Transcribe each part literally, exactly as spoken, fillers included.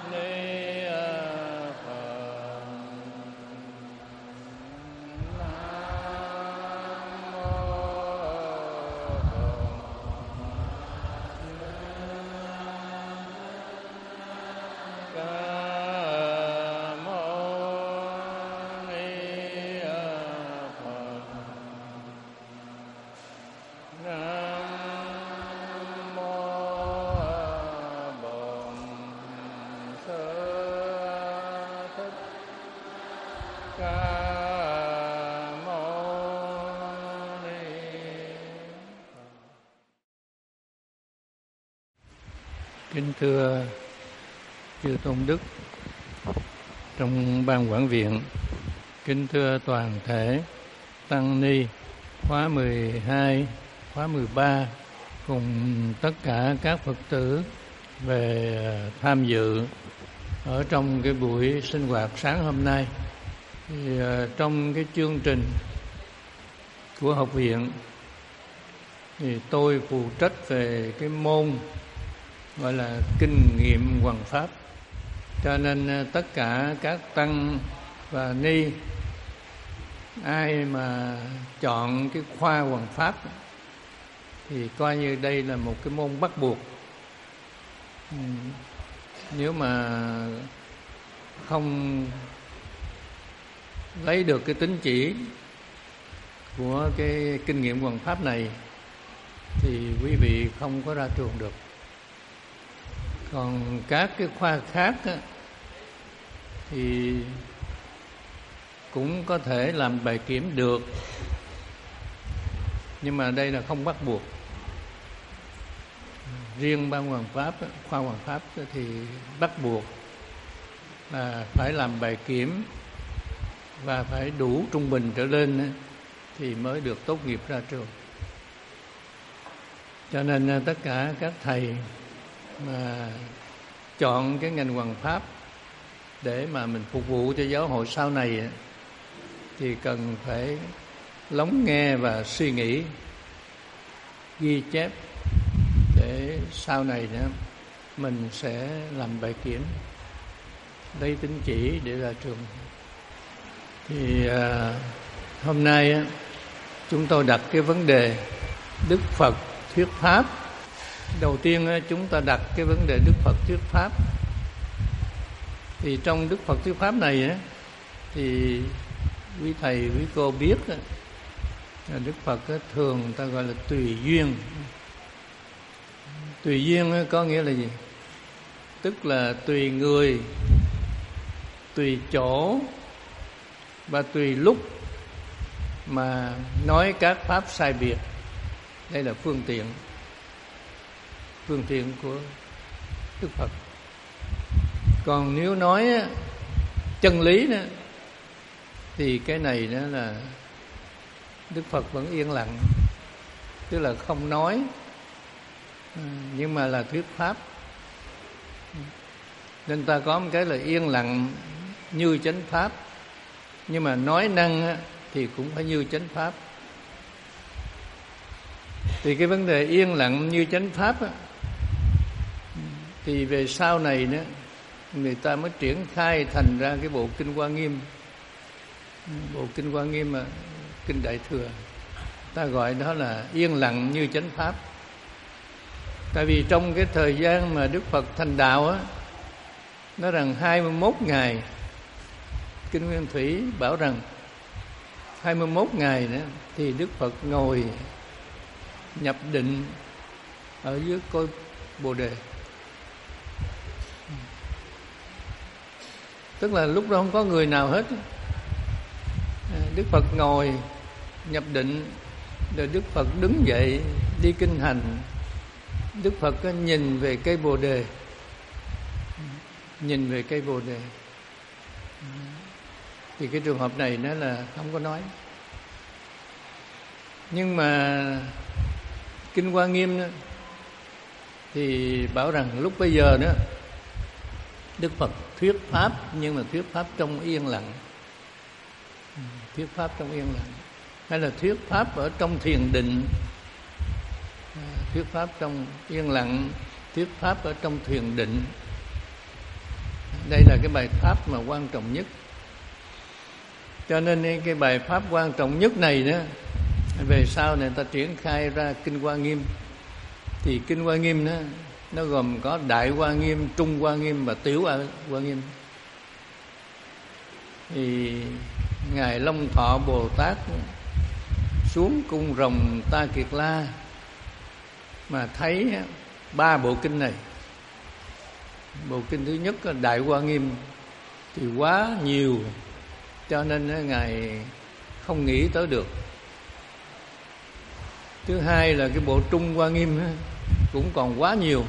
Kính thưa chư tôn đức trong ban quản viện, kính thưa toàn thể tăng ni khóa mười hai, khóa mười ba cùng tất cả các Phật tử về tham dự ở trong cái buổi sinh hoạt sáng hôm nay. Thì trong cái chương trình của học viện thì tôi phụ trách về cái môn gọi là kinh nghiệm hoằng pháp, cho nên tất cả các tăng và ni ai mà chọn cái khoa hoằng pháp thì coi như đây là một cái môn bắt buộc. Nếu mà không lấy được cái tín chỉ của cái kinh nghiệm hoằng pháp này thì quý vị không có ra trường được. Còn các cái khoa khác á, thì cũng có thể làm bài kiểm được, nhưng mà đây là không bắt buộc. Riêng ban hoằng pháp, khoa hoằng pháp thì bắt buộc là phải làm bài kiểm và phải đủ trung bình trở lên thì mới được tốt nghiệp ra trường. Cho nên tất cả các thầy mà chọn cái ngành hoằng pháp để mà mình phục vụ cho giáo hội sau này thì cần phải lắng nghe và suy nghĩ, ghi chép để sau này nữa mình sẽ làm bài kiểm, lấy tín chỉ để ra trường. Thì à, hôm nay á, chúng tôi đặt cái vấn đề Đức Phật thuyết pháp. Đầu tiên á, chúng ta đặt cái vấn đề Đức Phật thuyết pháp. Thì trong Đức Phật thuyết pháp này á, thì quý thầy quý cô biết á, Đức Phật á, thường người ta gọi là tùy duyên. Tùy duyên á, có nghĩa là gì? Tức là tùy người, tùy chỗ và tùy lúc mà nói các pháp sai biệt. Đây là phương tiện phương tiện của Đức Phật. Còn nếu nói á, chân lý đó, thì cái này đó là Đức Phật vẫn yên lặng, tức là không nói, nhưng mà là thuyết pháp. Nên ta có một cái là yên lặng như chánh pháp, nhưng mà nói năng á, thì cũng phải như chánh pháp. Thì cái vấn đề yên lặng như chánh pháp á, thì về sau này nữa người ta mới triển khai thành ra cái bộ kinh Hoa Nghiêm. Bộ kinh Hoa Nghiêm mà kinh Đại Thừa, ta gọi đó là yên lặng như chánh pháp. Tại vì trong cái thời gian mà Đức Phật thành đạo á, nói rằng hai mươi mốt ngày, kinh Nguyên Thủy bảo rằng hai mươi mốt ngày nữa thì Đức Phật ngồi nhập định ở dưới cội Bồ Đề. Tức là lúc đó không có người nào hết. Đức Phật ngồi nhập định, rồi Đức Phật đứng dậy đi kinh hành. Đức Phật có nhìn về cây Bồ Đề, nhìn về cây Bồ Đề. Thì cái trường hợp này nó là không có nói. Nhưng mà kinh Hoa Nghiêm đó, thì bảo rằng lúc bây giờ đó Đức Phật thuyết pháp, nhưng mà thuyết pháp trong yên lặng. Thuyết pháp trong yên lặng, hay là thuyết pháp ở trong thiền định, thuyết pháp trong yên lặng, thuyết pháp ở trong thiền định. Đây là cái bài pháp mà quan trọng nhất. Cho nên cái bài pháp quan trọng nhất này đó, về sau này ta triển khai ra Kinh Hoa Nghiêm. Thì Kinh Hoa Nghiêm đó, nó gồm có Đại Hoa Nghiêm, Trung Hoa Nghiêm và Tiểu Hoa Nghiêm. Thì Ngài Long Thọ Bồ Tát xuống cung rồng Ta Kiệt La mà thấy ba bộ kinh này. Bộ kinh thứ nhất là Đại Hoa Nghiêm thì quá nhiều, cho nên Ngài không nghĩ tới được. Thứ hai là cái bộ Trung Hoa Nghiêm cũng còn quá nhiều,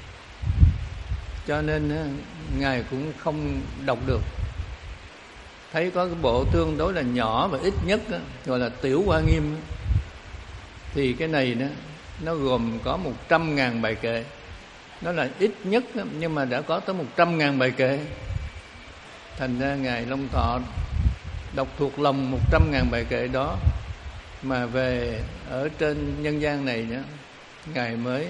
cho nên Ngài cũng không đọc được. Thấy có cái bộ tương đối là nhỏ và ít nhất đó, gọi là Tiểu Hoa Nghiêm, thì cái này đó, nó gồm có một trăm ngàn bài kệ. Nó là ít nhất đó, nhưng mà đã có tới một trăm ngàn bài kệ. Thành ra Ngài Long Thọ đọc thuộc lòng một trăm ngàn bài kệ đó, mà về ở trên nhân gian này đó, Ngài mới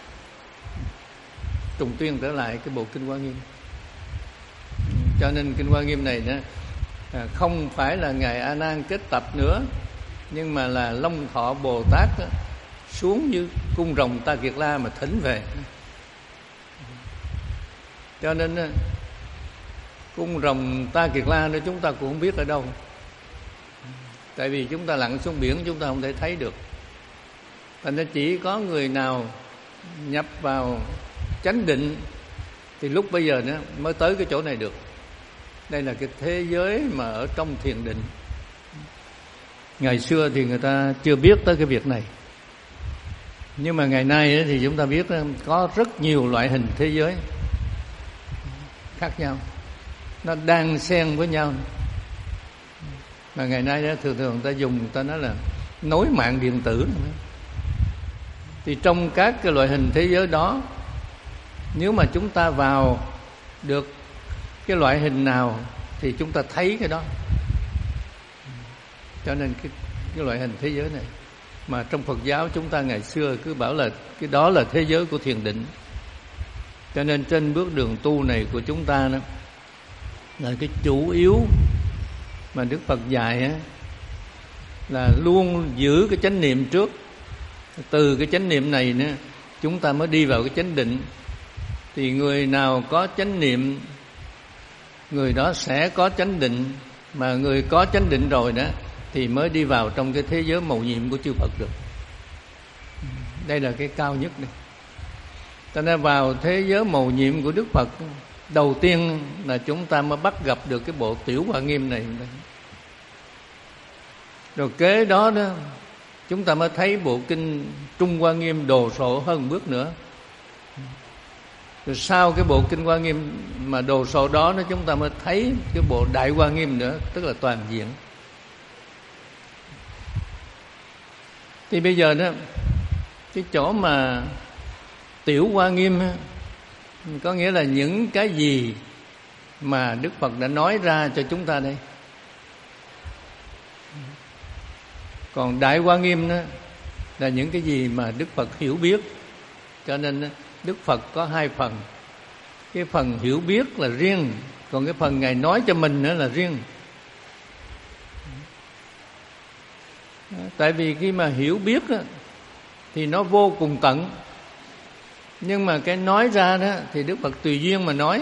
trùng tuyên trở lại cái bộ Kinh Hoa Nghiêm. Cho nên Kinh Hoa Nghiêm này đó, không phải là Ngài A Nan kết tập nữa, nhưng mà là Long Thọ Bồ Tát đó, xuống như cung rồng Ta Kiệt La mà thỉnh về. Cho nên cung rồng Ta Kiệt La đó chúng ta cũng không biết ở đâu, tại vì chúng ta lặn xuống biển chúng ta không thể thấy được. Thành ra chỉ có người nào nhập vào chánh định thì lúc bây giờ đó mới tới cái chỗ này được. Đây là cái thế giới mà ở trong thiền định. Ngày xưa thì người ta chưa biết tới cái việc này, nhưng mà ngày nay thì chúng ta biết có rất nhiều loại hình thế giới khác nhau, nó đang xen với nhau. Mà ngày nay đó, thường thường người ta dùng, người ta nói là nối mạng điện tử. Thì trong các cái loại hình thế giới đó, nếu mà chúng ta vào được cái loại hình nào thì chúng ta thấy cái đó. Cho nên cái, cái loại hình thế giới này mà trong Phật giáo chúng ta ngày xưa cứ bảo là cái đó là thế giới của thiền định. Cho nên trên bước đường tu này của chúng ta đó, là cái chủ yếu mà Đức Phật dạy á, là luôn giữ cái chánh niệm trước. Từ cái chánh niệm này nữa chúng ta mới đi vào cái chánh định. Thì người nào có chánh niệm, người đó sẽ có chánh định. Mà người có chánh định rồi đó thì mới đi vào trong cái thế giới mầu nhiệm của chư Phật được. Đây là cái cao nhất này. Cho nên vào thế giới mầu nhiệm của Đức Phật, đầu tiên là chúng ta mới bắt gặp được cái bộ Tiểu Hoa Nghiêm này. Rồi kế đó đó chúng ta mới thấy bộ kinh Trung Hoa Nghiêm đồ sộ hơn bước nữa. Rồi sau cái bộ kinh Hoa Nghiêm mà đồ sộ đó, đó chúng ta mới thấy cái bộ Đại Hoa Nghiêm nữa, tức là toàn diện. Thì bây giờ đó, cái chỗ mà Tiểu Hoa Nghiêm có nghĩa là những cái gì mà Đức Phật đã nói ra cho chúng ta đây. Còn Đại Hoa Nghiêm đó là những cái gì mà Đức Phật hiểu biết. Cho nên Đức Phật có hai phần. Cái phần hiểu biết là riêng, còn cái phần Ngài nói cho mình nữa là riêng. Tại vì khi mà hiểu biết đó, thì nó vô cùng tận. Nhưng mà cái nói ra đó thì Đức Phật tùy duyên mà nói.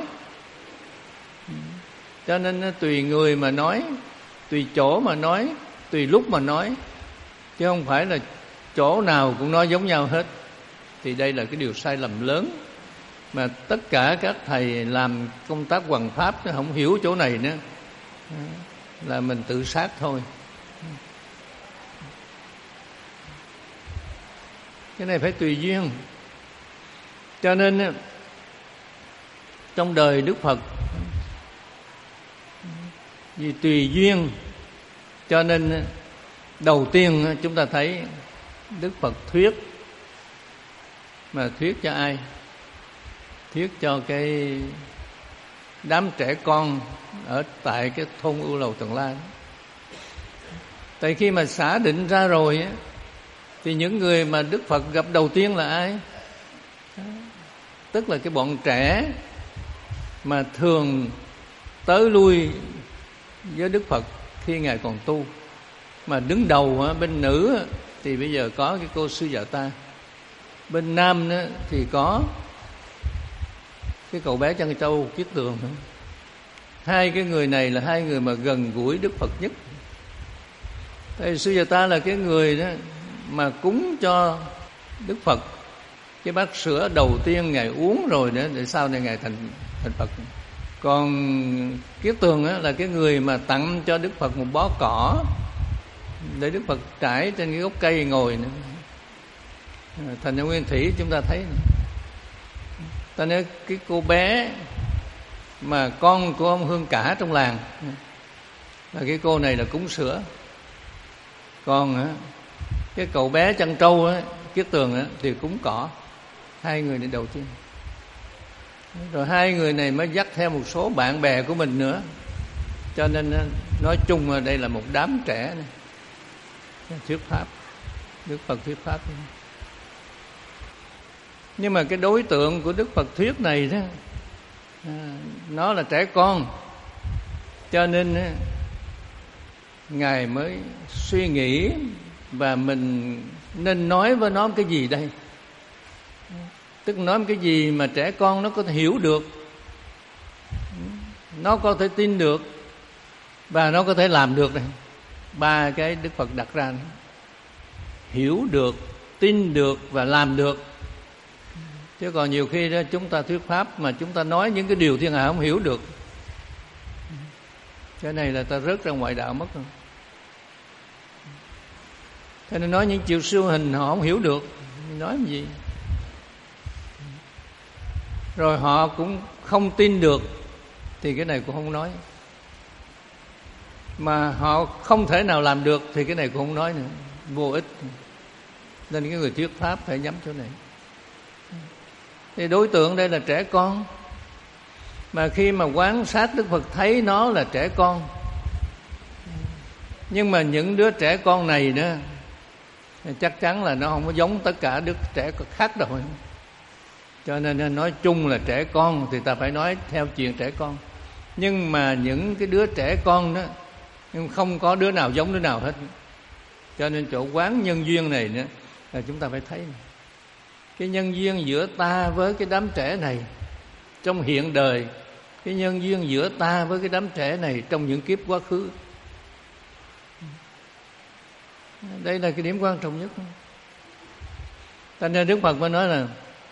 Cho nên nó tùy người mà nói, tùy chỗ mà nói, tùy lúc mà nói, chứ không phải là chỗ nào cũng nói giống nhau hết. Thì đây là cái điều sai lầm lớn mà tất cả các thầy làm công tác hoằng pháp nó không hiểu chỗ này nữa, là mình tự sát thôi. Cái này phải tùy duyên. Cho nên trong đời Đức Phật vì tùy duyên, cho nên đầu tiên chúng ta thấy Đức Phật thuyết. Mà thuyết cho ai? Thuyết cho cái đám trẻ con ở tại cái thôn Ưu Lầu Tần La. Tại khi mà xả định ra rồi á, thì những người mà Đức Phật gặp đầu tiên là ai? Tức là cái bọn trẻ mà thường tới lui với Đức Phật khi Ngài còn tu. Mà đứng đầu bên nữ thì bây giờ có cái cô Sư Dạ Ta, bên nam thì có cái cậu bé Trân Châu Kiết Tường. Hai cái người này là hai người mà gần gũi Đức Phật nhất. Tại Sư Dạ Ta là cái người đó mà cúng cho Đức Phật cái bát sữa đầu tiên Ngài uống rồi nữa, để sau này Ngài thành thành Phật. Còn Kiết Tường á, là cái người mà tặng cho Đức Phật một bó cỏ để Đức Phật trải trên cái gốc cây ngồi nữa. Thành ra Nguyên Thủy chúng ta thấy, ta nói cái cô bé mà con của ông Hương Cả trong làng là cái cô này là cúng sữa. Còn á, cái cậu bé Trân Trâu á, Kiết Tường á, thì cúng cỏ. Hai người này đầu tiên. Rồi hai người này mới dắt theo một số bạn bè của mình nữa. Cho nên nói chung là đây là một đám trẻ này. Thuyết pháp, Đức Phật thuyết pháp. Nhưng mà cái đối tượng của Đức Phật thuyết này đó, nó là trẻ con. Cho nên Ngài mới suy nghĩ và mình nên nói với nó cái gì đây. Tức nói cái gì mà trẻ con nó có thể hiểu được, nó có thể tin được và nó có thể làm được này. Ba cái Đức Phật đặt ra này. Hiểu được, tin được và làm được. Chứ còn nhiều khi đó chúng ta thuyết pháp mà chúng ta nói những cái điều thiên hạ không hiểu được, cái này là ta rớt ra ngoại đạo mất rồi. Thế nên nói những chiều siêu hình họ không hiểu được, nói gì. Rồi họ cũng không tin được thì cái này cũng không nói. Mà họ không thể nào làm được thì cái này cũng không nói nữa, vô ích. Nên cái người thuyết pháp phải nhắm chỗ này. Thì đối tượng đây là trẻ con. Mà khi mà quan sát Đức Phật thấy nó là trẻ con. Nhưng mà những đứa trẻ con này nữa chắc chắn là nó không có giống tất cả đứa trẻ khác đâu. Cho nên nói chung là trẻ con thì ta phải nói theo chuyện trẻ con. Nhưng mà những cái đứa trẻ con đó, nhưng không có đứa nào giống đứa nào hết. Cho nên chỗ quán nhân duyên này nữa là chúng ta phải thấy cái nhân duyên giữa ta với cái đám trẻ này trong hiện đời, cái nhân duyên giữa ta với cái đám trẻ này trong những kiếp quá khứ. Đây là cái điểm quan trọng nhất. Cho nên Đức Phật mới nói là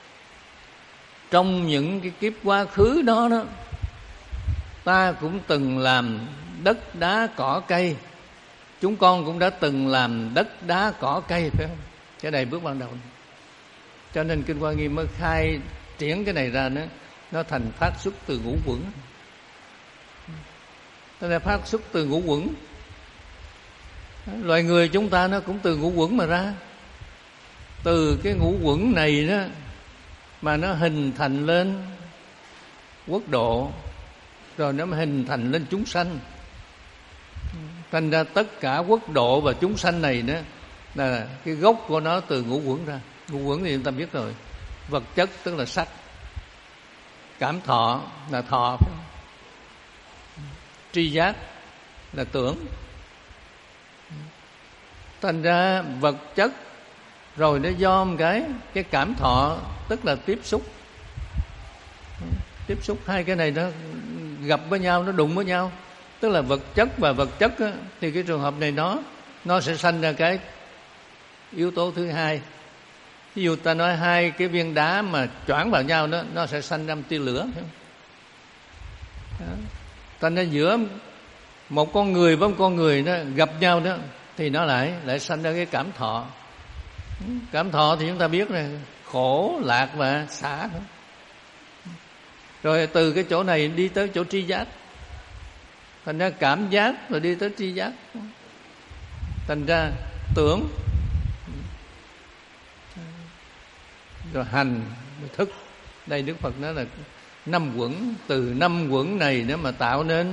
trong những cái kiếp quá khứ đó đó, ta cũng từng làm đất đá cỏ cây. Chúng con cũng đã từng làm đất đá cỏ cây, phải không? Cái này bước ban đầu. Cho nên Kinh Hoa Nghiêm mới khai triển cái này ra nữa, nó thành phát xuất từ ngũ quẩn. Nó là phát xuất từ ngũ quẩn. Loài người chúng ta nó cũng từ ngũ quẩn mà ra. Từ cái ngũ quẩn này đó mà nó hình thành lên quốc độ, rồi nó mới hình thành lên chúng sanh. Thành ra tất cả quốc độ và chúng sanh này đó là cái gốc của nó từ ngũ quẩn ra. Ngũ quẩn thì chúng ta biết rồi. Vật chất tức là sắc, cảm thọ là thọ, tri giác là tưởng. Thành ra vật chất rồi nó do một cái cái cảm thọ tức là tiếp xúc. Tiếp xúc hai cái này nó gặp với nhau, nó đụng với nhau, tức là vật chất và vật chất á, thì cái trường hợp này nó nó sẽ sanh ra cái yếu tố thứ hai. Ví dụ ta nói hai cái viên đá mà choảng vào nhau đó, nó sẽ sanh ra một tia lửa. Thành ra giữa một con người với một con người nó gặp nhau đó thì nó lại lại sanh ra cái cảm thọ. Cảm thọ thì chúng ta biết là khổ, lạc và xả. Rồi từ cái chỗ này đi tới chỗ tri giác. Thành ra cảm giác rồi đi tới tri giác. Thành ra tưởng, rồi hành, rồi thức. Đây Đức Phật nói là năm quẩn. Từ năm quẩn này nữa mà tạo nên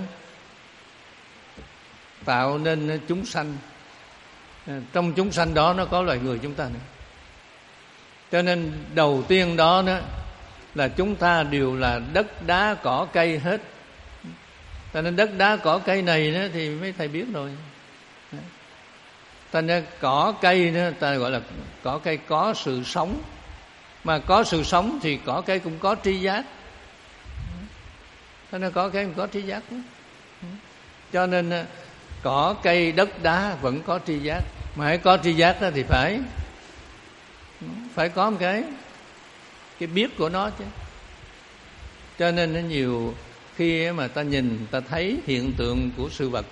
tạo nên chúng sanh. Trong chúng sanh đó nó có loài người chúng ta nữa. Cho nên đầu tiên đó, đó là chúng ta đều là đất đá cỏ cây hết. Cho nên đất đá cỏ cây này đó thì mấy thầy biết rồi. Thành ra cỏ cây đó ta gọi là cỏ cây có sự sống. Mà có sự sống thì cỏ cây cũng có tri giác. Thành ra cỏ cây cũng có tri giác đó. Cho nên cỏ cây đất đá vẫn có tri giác. Mà hãy có tri giác đó thì phải phải có một cái cái biết của nó chứ. Cho nên nó nhiều khi mà ta nhìn ta thấy hiện tượng của sự vật.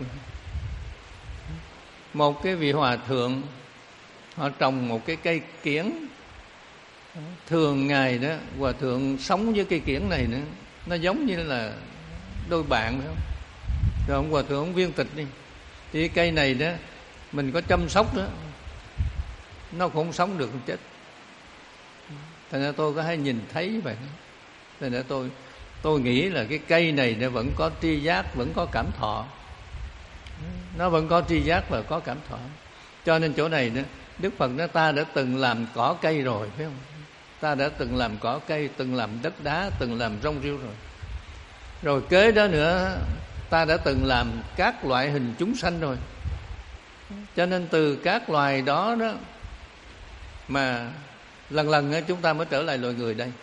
Một cái vị hòa thượng họ trồng một cái cây kiển. Thường ngày đó hòa thượng sống với cây kiển này nữa, nó giống như là đôi bạn phải không? Rồi ông hòa thượng ông viên tịch đi, thì cái cây này đó mình có chăm sóc đó nó cũng không sống được, không chết. Thành ra tôi có hay nhìn thấy vậy. Thành ra tôi tôi nghĩ là cái cây này nó vẫn có tri giác, vẫn có cảm thọ. Nó vẫn có tri giác và có cảm thọ. Cho nên chỗ này đó, Đức Phật nói ta đã từng làm cỏ cây rồi, phải không? Ta đã từng làm cỏ cây, từng làm đất đá, từng làm rong rêu rồi. Rồi kế đó nữa, ta đã từng làm các loại hình chúng sanh rồi. Cho nên từ các loài đó đó mà lần lần chúng ta mới trở lại loài người đây.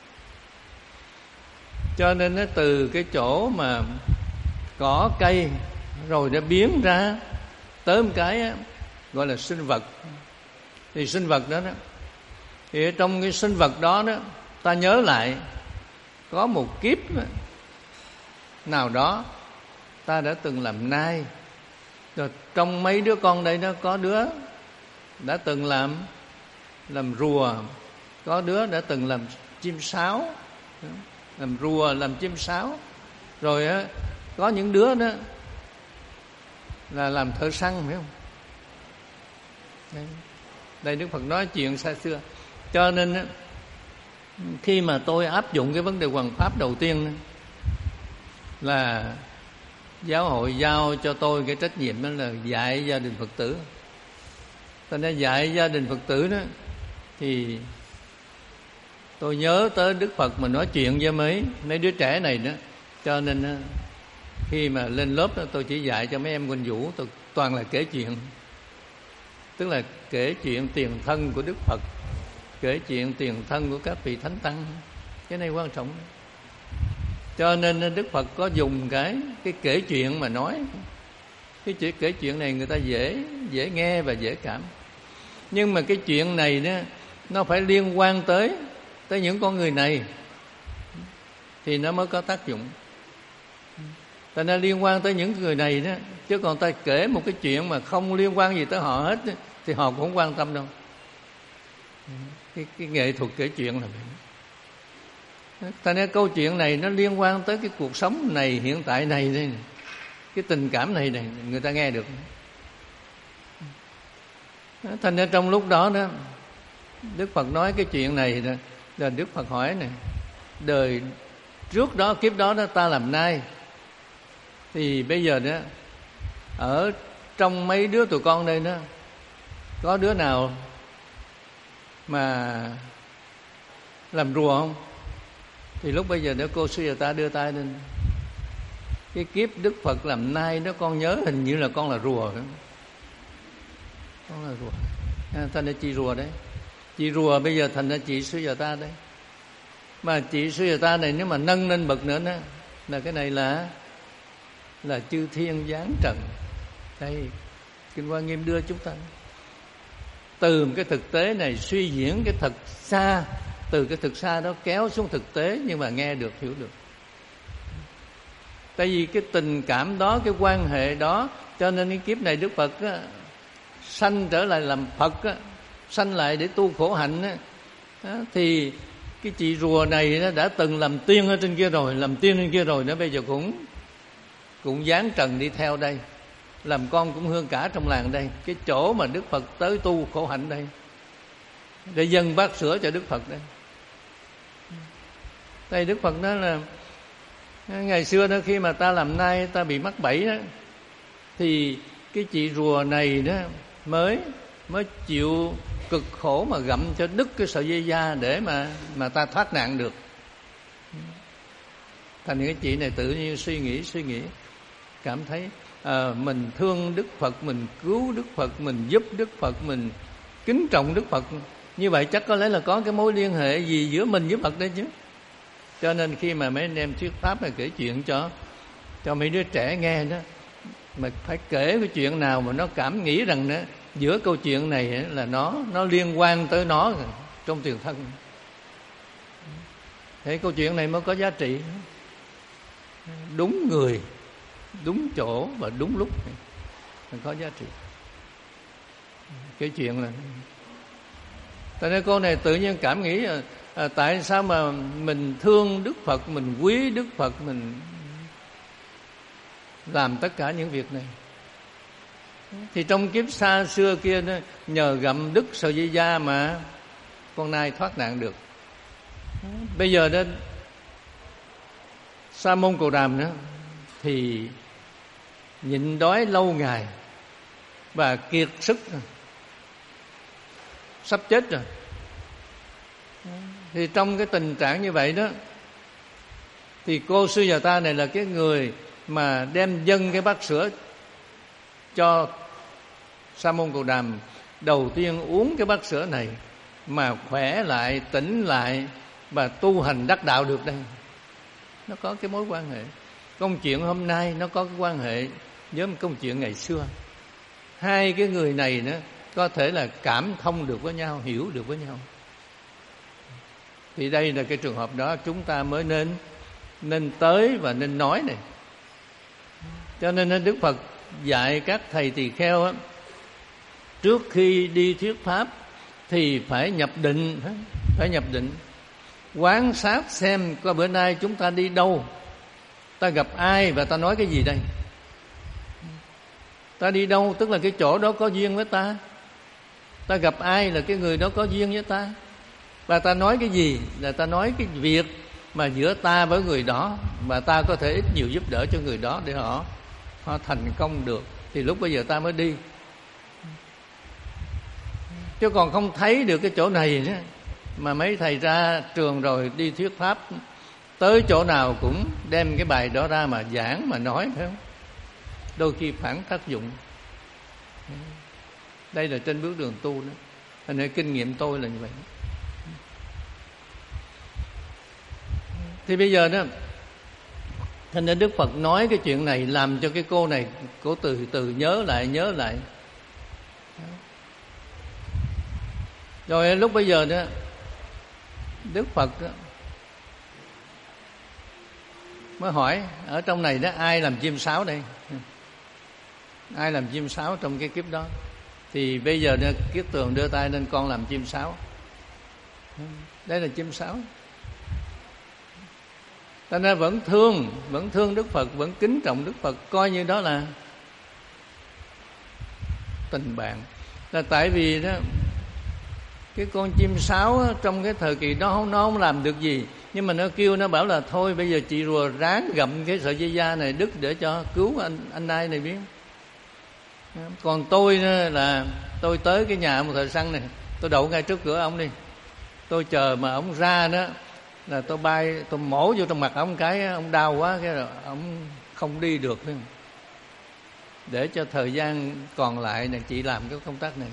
Cho nên từ cái chỗ mà cỏ cây rồi nó biến ra tới một cái gọi là sinh vật. Thì sinh vật đó, đó thì trong cái sinh vật đó đó ta nhớ lại có một kiếp nào đó ta đã từng làm nai. Rồi trong mấy đứa con đây nó có đứa đã từng làm làm rùa, có đứa đã từng làm chim sáo, làm rùa, làm chim sáo. Rồi á, có những đứa đó là làm thợ săn, phải không? Đây, đây Đức Phật nói chuyện xa xưa. Cho nên á, khi mà tôi áp dụng cái vấn đề hoằng pháp đầu tiên là giáo hội giao cho tôi cái trách nhiệm đó là dạy gia đình Phật tử. Cho nên dạy gia đình Phật tử đó thì tôi nhớ tới Đức Phật mà nói chuyện với mấy mấy đứa trẻ này đó. Cho nên khi mà lên lớp đó, tôi chỉ dạy cho mấy em Quỳnh Vũ, tôi toàn là kể chuyện. Tức là kể chuyện tiền thân của Đức Phật, kể chuyện tiền thân của các vị thánh tăng. Cái này quan trọng. Cho nên Đức Phật có dùng cái cái kể chuyện mà nói. Cái chuyện kể chuyện này người ta dễ dễ nghe và dễ cảm. Nhưng mà cái chuyện này đó nó phải liên quan tới tới những con người này thì nó mới có tác dụng. Tại nó liên quan tới những người này đó, chứ còn ta kể một cái chuyện mà không liên quan gì tới họ hết thì họ cũng không quan tâm đâu. Cái, cái nghệ thuật kể chuyện là vậy. Thành ra câu chuyện này nó liên quan tới cái cuộc sống này, hiện tại này, này, cái tình cảm này này người ta nghe được. Thành ra trong lúc đó đó Đức Phật nói cái chuyện này đó, là Đức Phật hỏi này, đời trước đó, kiếp đó, đó ta làm nai, thì bây giờ đó ở trong mấy đứa tụi con đây đó có đứa nào mà làm rùa không? Thì lúc bây giờ đó cô sư ta đưa tay lên, cái kiếp Đức Phật làm nai đó con nhớ hình như là con là rùa đó. Con là rùa à, thành ra chị rùa đấy, chị rùa bây giờ thành ra chị sư ta đấy. Mà chị sư ta này nếu mà nâng lên bậc nữa đó, là cái này là là chư thiên giáng trần. Đây Kinh Hoa Nghiêm đưa chúng ta từ một cái thực tế này suy diễn cái thật xa, từ cái thực xa đó kéo xuống thực tế, nhưng mà nghe được, hiểu được. Tại vì cái tình cảm đó, cái quan hệ đó, cho nên cái kiếp này Đức Phật á, sanh trở lại làm Phật á, sanh lại để tu khổ hạnh á, đó, thì cái chị rùa này nó đã từng làm tiên ở trên kia rồi, làm tiên trên kia rồi, nó bây giờ cũng cũng giáng trần đi theo đây, làm con cũng hương cả trong làng đây, cái chỗ mà Đức Phật tới tu khổ hạnh đây, để dâng bát sữa cho Đức Phật đây. Đây Đức Phật nói là ngày xưa đó khi mà ta làm nai, ta bị mắc bẫy đó, thì cái chị rùa này đó mới mới chịu cực khổ mà gặm cho đứt cái sợi dây da để mà mà ta thoát nạn được. Thành cái chị này tự nhiên suy nghĩ suy nghĩ cảm thấy à, mình thương Đức Phật, mình cứu Đức Phật, mình giúp Đức Phật, mình kính trọng Đức Phật, như vậy chắc có lẽ là có cái mối liên hệ gì giữa mình với Phật đấy chứ. Cho nên khi mà mấy anh em thuyết pháp là kể chuyện cho cho mấy đứa trẻ nghe đó, mà phải kể cái chuyện nào mà nó cảm nghĩ rằng đó, giữa câu chuyện này là nó nó liên quan tới nó trong tiền thân, thế câu chuyện này mới có giá trị. Đúng người, đúng chỗ và đúng lúc này có giá trị. Cái chuyện là tại nên cô này tự nhiên cảm nghĩ à, à, tại sao mà mình thương Đức Phật, mình quý Đức Phật, mình làm tất cả những việc này. Thì trong kiếp xa xưa kia đó, nhờ gặm Đức Sở Di Gia mà con nai thoát nạn được. Bây giờ đó Sa môn Cồ Đàm đó thì nhịn đói lâu ngày và kiệt sức rồi, sắp chết rồi. Thì trong cái tình trạng như vậy đó, thì cô Sư Già Ta này là cái người mà đem dâng cái bát sữa cho Sa môn Cồ Đàm, đầu tiên uống cái bát sữa này mà khỏe lại, tỉnh lại và tu hành đắc đạo được đây. Nó có cái mối quan hệ. Công chuyện hôm nay nó có cái quan hệ với một công chuyện ngày xưa. Hai cái người này nữa có thể là cảm thông được với nhau, hiểu được với nhau. Thì đây là cái trường hợp đó chúng ta mới nên nên tới và nên nói này. Cho nên Đức Phật dạy các thầy tỳ kheo á, trước khi đi thuyết pháp thì phải nhập định, phải nhập định, quan sát xem coi bữa nay chúng ta đi đâu, ta gặp ai và ta nói cái gì đây. Ta đi đâu tức là cái chỗ đó có duyên với ta, ta gặp ai là cái người đó có duyên với ta, và ta nói cái gì là ta nói cái việc mà giữa ta với người đó, và ta có thể ít nhiều giúp đỡ cho người đó để họ họ thành công được, thì lúc bây giờ ta mới đi. Chứ còn không thấy được cái chỗ này nữa, mà mấy thầy ra trường rồi đi thuyết pháp, tới chỗ nào cũng đem cái bài đó ra mà giảng mà nói, phải không? Đôi khi phản tác dụng. Đây là trên bước đường tu đó. Thành ra kinh nghiệm tôi là như vậy. Thì bây giờ đó, thành ra Đức Phật nói cái chuyện này làm cho cái cô này, cô từ từ nhớ lại, nhớ lại. Rồi lúc bây giờ đó, Đức Phật đó, mới hỏi ở trong này đó ai làm chim sáo đây? Ai làm chim sáo trong cái kiếp đó? Thì bây giờ đó, Kiết Tường đưa tay lên, con làm chim sáo. Đây là chim sáo. Ta nên vẫn thương, vẫn thương Đức Phật, vẫn kính trọng Đức Phật, coi như đó là tình bạn. Là tại vì đó, cái con chim sáo á, trong cái thời kỳ đó nó không làm được gì, nhưng mà nó kêu, nó bảo là thôi bây giờ chị rùa ráng gặm cái sợi dây da này đứt để cho cứu anh anh Nai này biết. Còn tôi là tôi tới cái nhà một thợ săn này, tôi đậu ngay trước cửa ông đi, tôi chờ mà ông ra đó là tôi bay, tôi mổ vô trong mặt ông cái ông đau quá, cái rồi ông không đi được, phải không? Để cho thời gian còn lại này chị làm cái công tác này.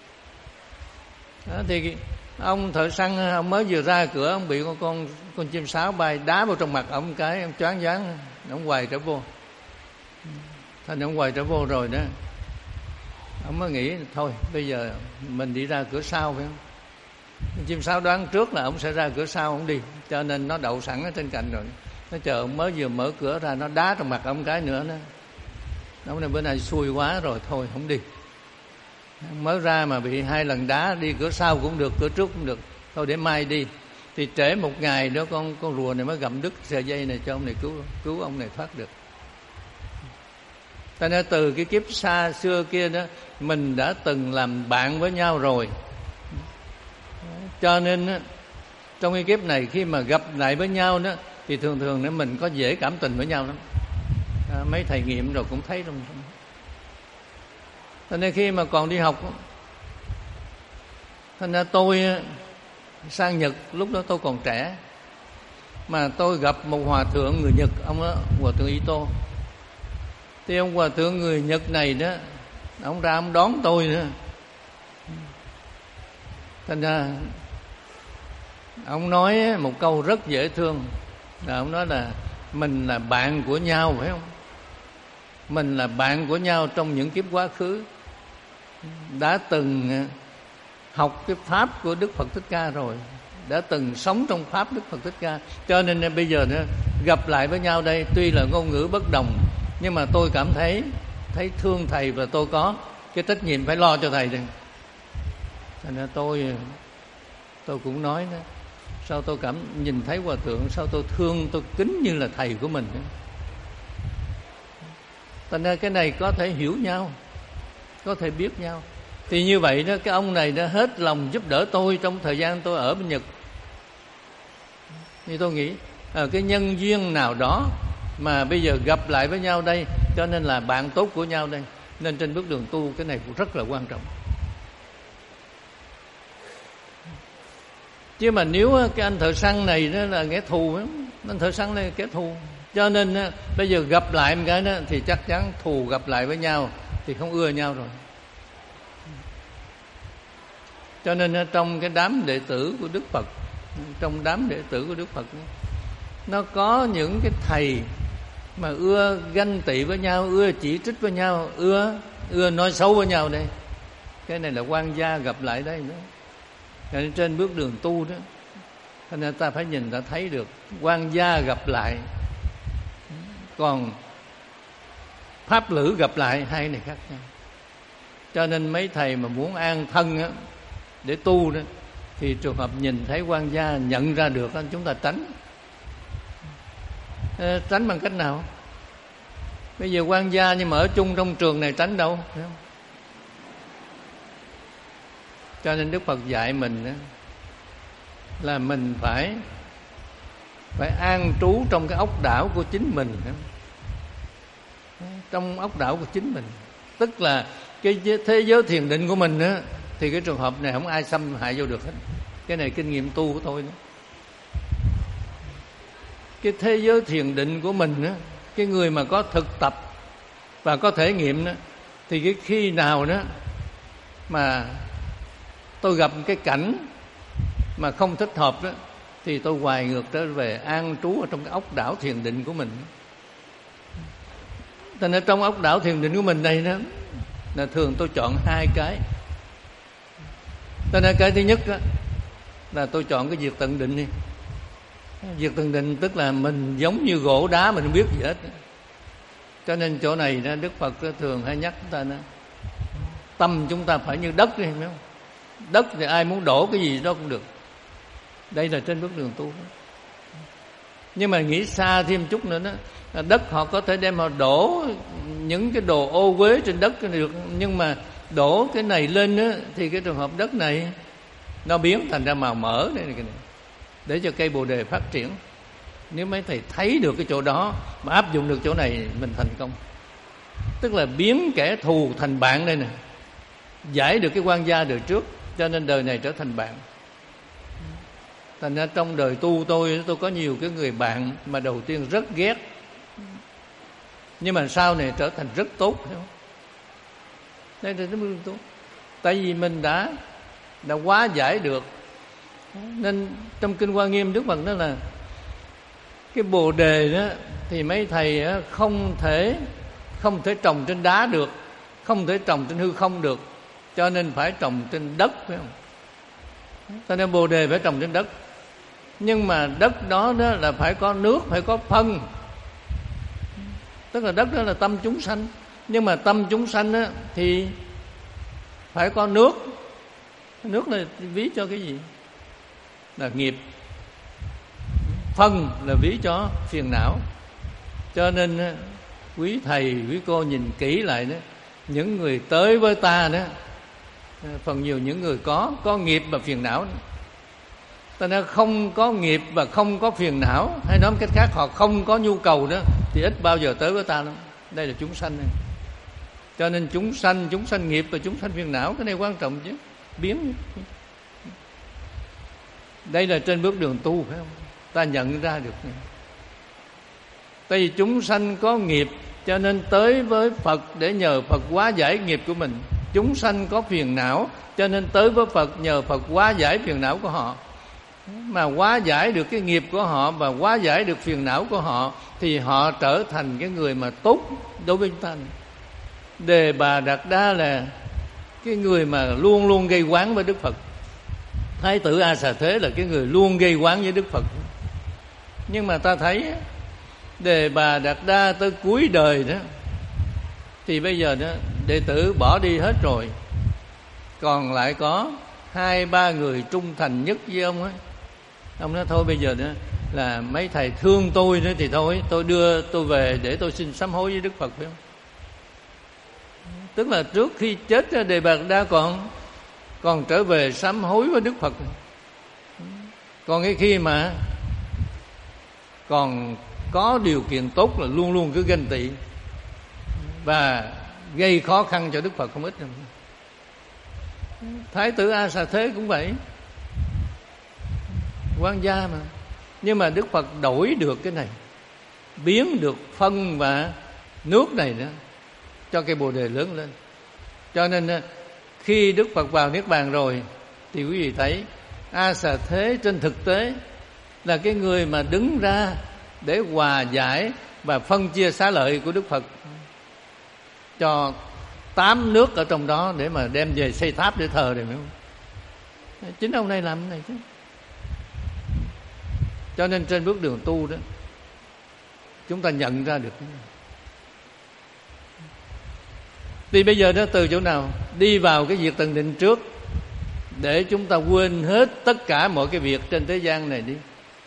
Đó, thì ông thợ săn ông mới vừa ra cửa, ông bị con con con chim sáo bay đá vào trong mặt ông cái, ông choáng váng, ông quay trở vô. Thành ông quay trở vô rồi đó, ông mới nghĩ thôi bây giờ mình đi ra cửa sau, phải không? Chim sáo đoán trước là ông sẽ ra cửa sau, ông đi, cho nên nó đậu sẵn ở trên cạnh rồi. Nó chờ ông mới vừa mở cửa ra, nó đá trong mặt ông cái nữa đó. Ông này bữa nay xui quá rồi, thôi không đi. Mới ra mà bị hai lần đá, đi cửa sau cũng được, cửa trước cũng được, thôi để mai đi. Thì trễ một ngày đó con con rùa này mới gặm đứt sợi dây này cho ông này, cứu cứu ông này thoát được. Cho nên từ cái kiếp xa xưa kia đó, mình đã từng làm bạn với nhau rồi. Cho nên trong cái kiếp này khi mà gặp lại với nhau đó, thì thường thường nên mình có dễ cảm tình với nhau lắm. À, mấy thầy nghiệm rồi cũng thấy trong. Cho nên khi mà còn đi học, thành ra tôi sang Nhật lúc đó tôi còn trẻ, mà tôi gặp một hòa thượng người Nhật, ông đó hòa thượng Ito. Thì ông hòa thượng người Nhật này đó, ông ra ông đón tôi nữa. Thành ra ông nói một câu rất dễ thương, là ông nói là mình là bạn của nhau, phải không? Mình là bạn của nhau trong những kiếp quá khứ, đã từng học cái pháp của Đức Phật Thích Ca rồi, đã từng sống trong pháp Đức Phật Thích Ca, cho nên bây giờ nữa gặp lại với nhau đây, tuy là ngôn ngữ bất đồng, nhưng mà tôi cảm thấy thấy thương thầy, và tôi có cái trách nhiệm phải lo cho thầy đây. Thành ra tôi tôi cũng nói đó, sao tôi cảm nhìn thấy hòa thượng, sao tôi thương, tôi kính như là thầy của mình đó. Thành ra cái này có thể hiểu nhau, có thể biết nhau. Thì như vậy đó, cái ông này đã hết lòng giúp đỡ tôi trong thời gian tôi ở bên Nhật. Thì tôi nghĩ ở cái nhân duyên nào đó mà bây giờ gặp lại với nhau đây, cho nên là bạn tốt của nhau đây. Nên trên bước đường tu cái này cũng rất là quan trọng. Chứ mà nếu cái anh thợ săn này đó là kẻ thù, anh thợ săn này là kẻ thù, cho nên bây giờ gặp lại một cái đó thì chắc chắn thù gặp lại với nhau thì không ưa nhau rồi. Cho nên trong cái đám đệ tử của Đức Phật, trong đám đệ tử của Đức Phật, nó có những cái thầy mà ưa ganh tị với nhau, ưa chỉ trích với nhau, ưa ưa nói xấu với nhau đây. Cái này là quan gia gặp lại đây nữa. Cho nên trên bước đường tu đó, cho nên ta phải nhìn, ta thấy được quan gia gặp lại, còn pháp lữ gặp lại, hai này khác nhau. Cho nên mấy thầy mà muốn an thân á, để tu đó, thì trường hợp nhìn thấy quan gia nhận ra được, chúng ta tránh. Ê, tránh bằng cách nào? Bây giờ quan gia nhưng mà ở chung trong trường này tránh đâu, phải không? Cho nên Đức Phật dạy mình đó, là mình phải phải an trú trong cái ốc đảo của chính mình đó. Trong ốc đảo của chính mình, tức là cái thế giới thiền định của mình đó, thì cái trường hợp này không ai xâm hại vô được hết. Cái này kinh nghiệm tu của tôi đó. Cái thế giới thiền định của mình đó, cái người mà có thực tập và có thể nghiệm đó, thì cái khi nào đó mà tôi gặp cái cảnh mà không thích hợp đó, thì tôi hoài ngược trở về an trú ở trong cái ốc đảo thiền định của mình. Cho nên trong ốc đảo thiền định của mình đây đó, là thường tôi chọn hai cái. Cho nên cái thứ nhất đó, là tôi chọn cái việc tận định đi. Việc tận định tức là mình giống như gỗ đá, mình không biết gì hết. Cho nên chỗ này đó, Đức Phật thường hay nhắc chúng ta đó, tâm chúng ta phải như đất đi, phải không? Đất thì ai muốn đổ cái gì đó cũng được. Đây là trên bước đường tu đó. Nhưng mà nghĩ xa thêm chút nữa đó, đất họ có thể đem họ đổ những cái đồ ô uế trên đất được, nhưng mà đổ cái này lên đó, thì cái trường hợp đất này nó biến thành ra màu mỡ đây này, để cho cây bồ đề phát triển. Nếu mấy thầy thấy được cái chỗ đó mà áp dụng được chỗ này, mình thành công. Tức là biến kẻ thù thành bạn đây nè, giải được cái quan gia đời trước, cho nên đời này trở thành bạn. Thành ra trong đời tu tôi, tôi có nhiều cái người bạn mà đầu tiên rất ghét, nhưng mà sau này trở thành rất tốt, phải không? Đây là cái tốt. Tại vì mình đã đã hóa giải được. Nên trong Kinh Hoa Nghiêm Đức Phật nói là cái bồ đề đó thì mấy thầy không thể không thể trồng trên đá được, không thể trồng trên hư không được, cho nên phải trồng trên đất, phải không? Cho nên bồ đề phải trồng trên đất. Nhưng mà đất đó, đó là phải có nước, phải có phân. Tức là đất đó là tâm chúng sanh. Nhưng mà tâm chúng sanh đó, thì phải có nước. Nước là ví cho cái gì? Là nghiệp. Phân là ví cho phiền não. Cho nên quý thầy, quý cô nhìn kỹ lại đó, những người tới với ta đó, phần nhiều những người có có nghiệp và phiền não. Ta nói không có nghiệp và không có phiền não, hay nói một cách khác, họ không có nhu cầu đó, thì ít bao giờ tới với ta lắm. Đây là chúng sanh này. Cho nên chúng sanh, chúng sanh nghiệp và chúng sanh phiền não, cái này quan trọng chứ. Biến. Đây là trên bước đường tu, phải không? ta nhận ra được. Tại vì chúng sanh có nghiệp cho nên tới với Phật để nhờ Phật hóa giải nghiệp của mình. Chúng sanh có phiền não cho nên tới với Phật nhờ Phật hóa giải phiền não của họ. Mà hóa giải được cái nghiệp của họ và hóa giải được phiền não của họ thì họ trở thành cái người mà tốt đối với chúng ta. Đề Bà Đạt Đa là cái người mà luôn luôn gây oán với Đức Phật. Thái tử A Xà Thế là cái người luôn gây oán với Đức Phật. Nhưng mà ta thấy Đề Bà Đạt Đa tới cuối đời đó thì bây giờ đó đệ tử bỏ đi hết rồi, còn lại có hai ba người trung thành nhất với ông ấy. Ông nói thôi bây giờ đó là mấy thầy thương tôi nữa thì thôi, tôi đưa tôi về để tôi xin sám hối với Đức Phật, phải không? Tức là trước khi chết Đề Bà Đạt Đa còn còn trở về sám hối với Đức Phật. Còn cái khi mà còn có điều kiện tốt là luôn luôn cứ ganh tị và gây khó khăn cho Đức Phật không ít. Thái tử A Xà Thế cũng vậy, quan gia mà. Nhưng mà Đức Phật đổi được cái này, biến được phân và nước này đó cho cây Bồ Đề lớn lên. Cho nên khi Đức Phật vào Niết Bàn rồi thì quý vị thấy A Xà Thế trên thực tế là cái người mà đứng ra để hòa giải và phân chia xá lợi của Đức Phật cho tám nước ở trong đó để mà đem về xây tháp để thờ này, phải không? Chính ông này làm cái này chứ. Cho nên trên bước đường tu đó chúng ta nhận ra được. Thì bây giờ đó từ chỗ nào đi vào cái việc tận định trước để chúng ta quên hết tất cả mọi cái việc trên thế gian này đi.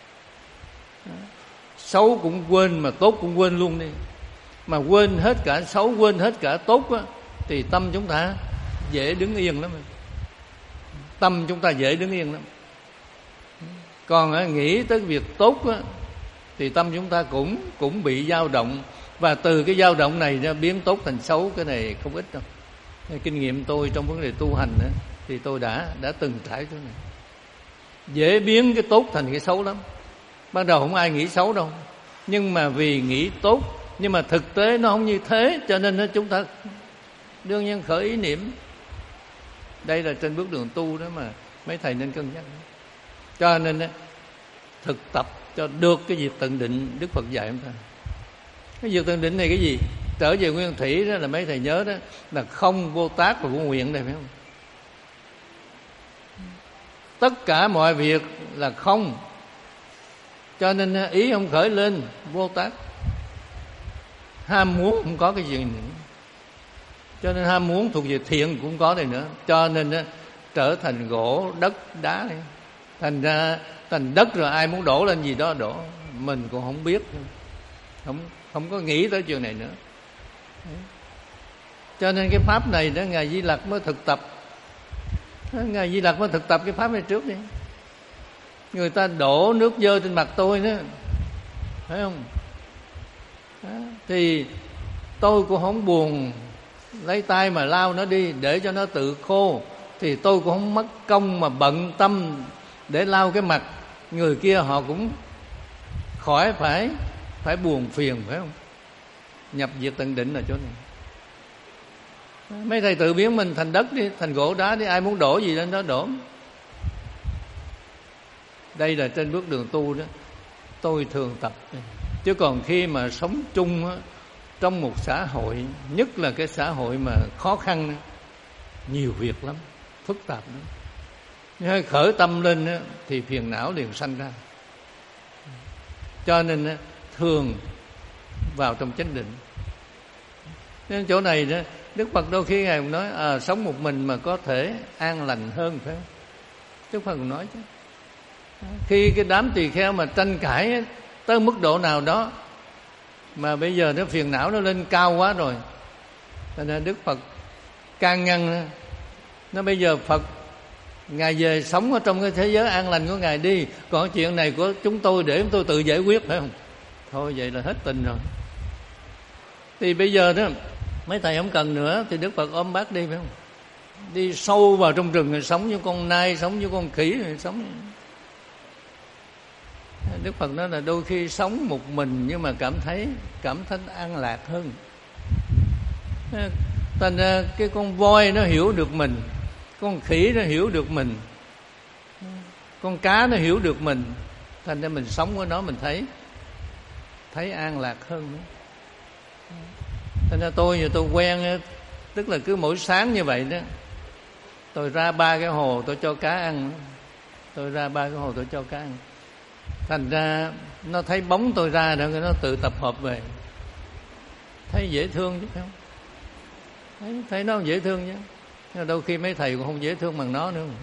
Xấu cũng quên mà tốt cũng quên luôn đi. Mà quên hết cả xấu, quên hết cả tốt á, thì tâm chúng ta dễ đứng yên lắm. Tâm chúng ta dễ đứng yên lắm. Còn á, nghĩ tới việc tốt á, thì tâm chúng ta cũng cũng bị dao động. Và từ cái dao động này nó biến tốt thành xấu. Cái này không ít đâu. Kinh nghiệm tôi trong vấn đề tu hành á, thì tôi đã đã từng trải cái này. Dễ biến cái tốt thành cái xấu lắm. Ban đầu không ai nghĩ xấu đâu, nhưng mà vì nghĩ tốt, nhưng mà thực tế nó không như thế, cho nên chúng ta đương nhiên khởi ý niệm. Đây là trên bước đường tu đó mà mấy thầy nên cân nhắc. Cho nên thực tập cho được cái việc tận định Đức Phật dạy chúng ta. Cái việc tận định này cái gì? Trở về nguyên thủy đó là mấy thầy nhớ đó là không, vô tác và vô nguyện đây, phải không? Tất cả mọi việc là không, cho nên ý không khởi lên, vô tác. Ham muốn không có cái gì nữa, cho nên ham muốn thuộc về thiện cũng có đây nữa. Cho nên trở thành gỗ, đất, đá này. Thành ra thành đất rồi ai muốn đổ lên gì đó đổ, mình cũng không biết, không không có nghĩ tới chuyện này nữa. Cho nên cái pháp này đó Ngài Di Lặc mới thực tập. Ngài Di Lặc mới thực tập cái pháp này trước đi. Người ta đổ nước dơ trên mặt tôi đó, phải không? Đó. Thì tôi cũng không buồn lấy tay mà lau nó đi để cho nó tự khô. Thì tôi cũng không mất công mà bận tâm để lau cái mặt. Người kia họ cũng khỏi phải phải buồn phiền, phải không? Nhập diệt tận định là chỗ này. Mấy thầy tự biến mình thành đất đi, thành gỗ đá đi, ai muốn đổ gì lên đó đổ. Đây là trên bước đường tu đó tôi thường tập. Chứ còn khi mà sống chung á, trong một xã hội, nhất là cái xã hội mà khó khăn, nhiều việc lắm, phức tạp lắm. Nhưng khởi tâm lên á, thì phiền não liền sanh ra. Cho nên á, thường vào trong chánh định. Nên chỗ này đó, Đức Phật đôi khi Ngài cũng nói à, sống một mình mà có thể an lành hơn, phải không? Đức Phật cũng nói chứ. Khi cái đám tỳ kheo mà tranh cãi tới mức độ nào đó mà bây giờ nó phiền não nó lên cao quá rồi, cho nên Đức Phật can ngăn nó. Bây giờ Phật Ngài về sống ở trong cái thế giới an lành của Ngài đi, còn chuyện này của chúng tôi để chúng tôi tự giải quyết, phải không? Thôi vậy là hết tình rồi. Thì bây giờ đó mấy thầy không cần nữa thì Đức Phật ôm bác đi, phải không? Đi sâu vào trong rừng rồi sống như con nai, sống như con khỉ rồi sống. Đức Phật nói là đôi khi sống một mình nhưng mà cảm thấy cảm thấy an lạc hơn. Thành ra cái con voi nó hiểu được mình, con khỉ nó hiểu được mình, con cá nó hiểu được mình. Thành ra mình sống với nó mình thấy thấy an lạc hơn nữa. Thành ra tôi giờ tôi quen, tức là cứ mỗi sáng như vậy đó, tôi ra ba cái hồ tôi cho cá ăn. Tôi ra ba cái hồ tôi cho cá ăn. Thành ra nó thấy bóng tôi ra rồi nó tự tập hợp về. Thấy dễ thương chứ không? Thấy, thấy nó dễ thương chứ. Nhưng đôi khi mấy thầy cũng không dễ thương bằng nó nữa.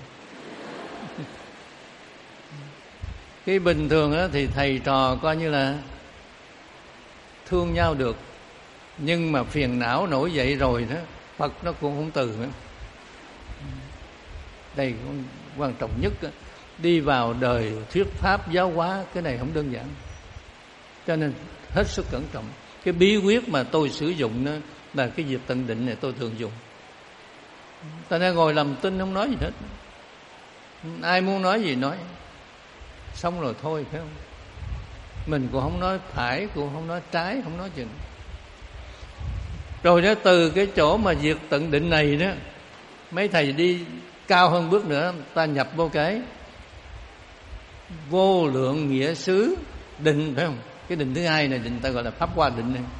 Khi bình thường á, thì thầy trò coi như là thương nhau được. Nhưng mà phiền não nổi dậy rồi đó, Phật nó cũng không từ nữa. Đây cũng quan trọng nhất đó. Đi vào đời thuyết pháp giáo hóa, cái này không đơn giản. Cho nên hết sức cẩn trọng. Cái bí quyết mà tôi sử dụng đó là cái việc tận định này tôi thường dùng. Ta nên ngồi làm tin không nói gì hết. Ai muốn nói gì nói. Xong rồi thôi, phải không? Mình cũng không nói phải, cũng không nói trái, không nói chừng. Rồi đó, từ cái chỗ mà việc tận định này đó, mấy thầy đi cao hơn bước nữa, ta nhập vô cái vô lượng nghĩa xứ định, phải không? Cái định thứ hai này, định ta gọi là pháp hoa định này.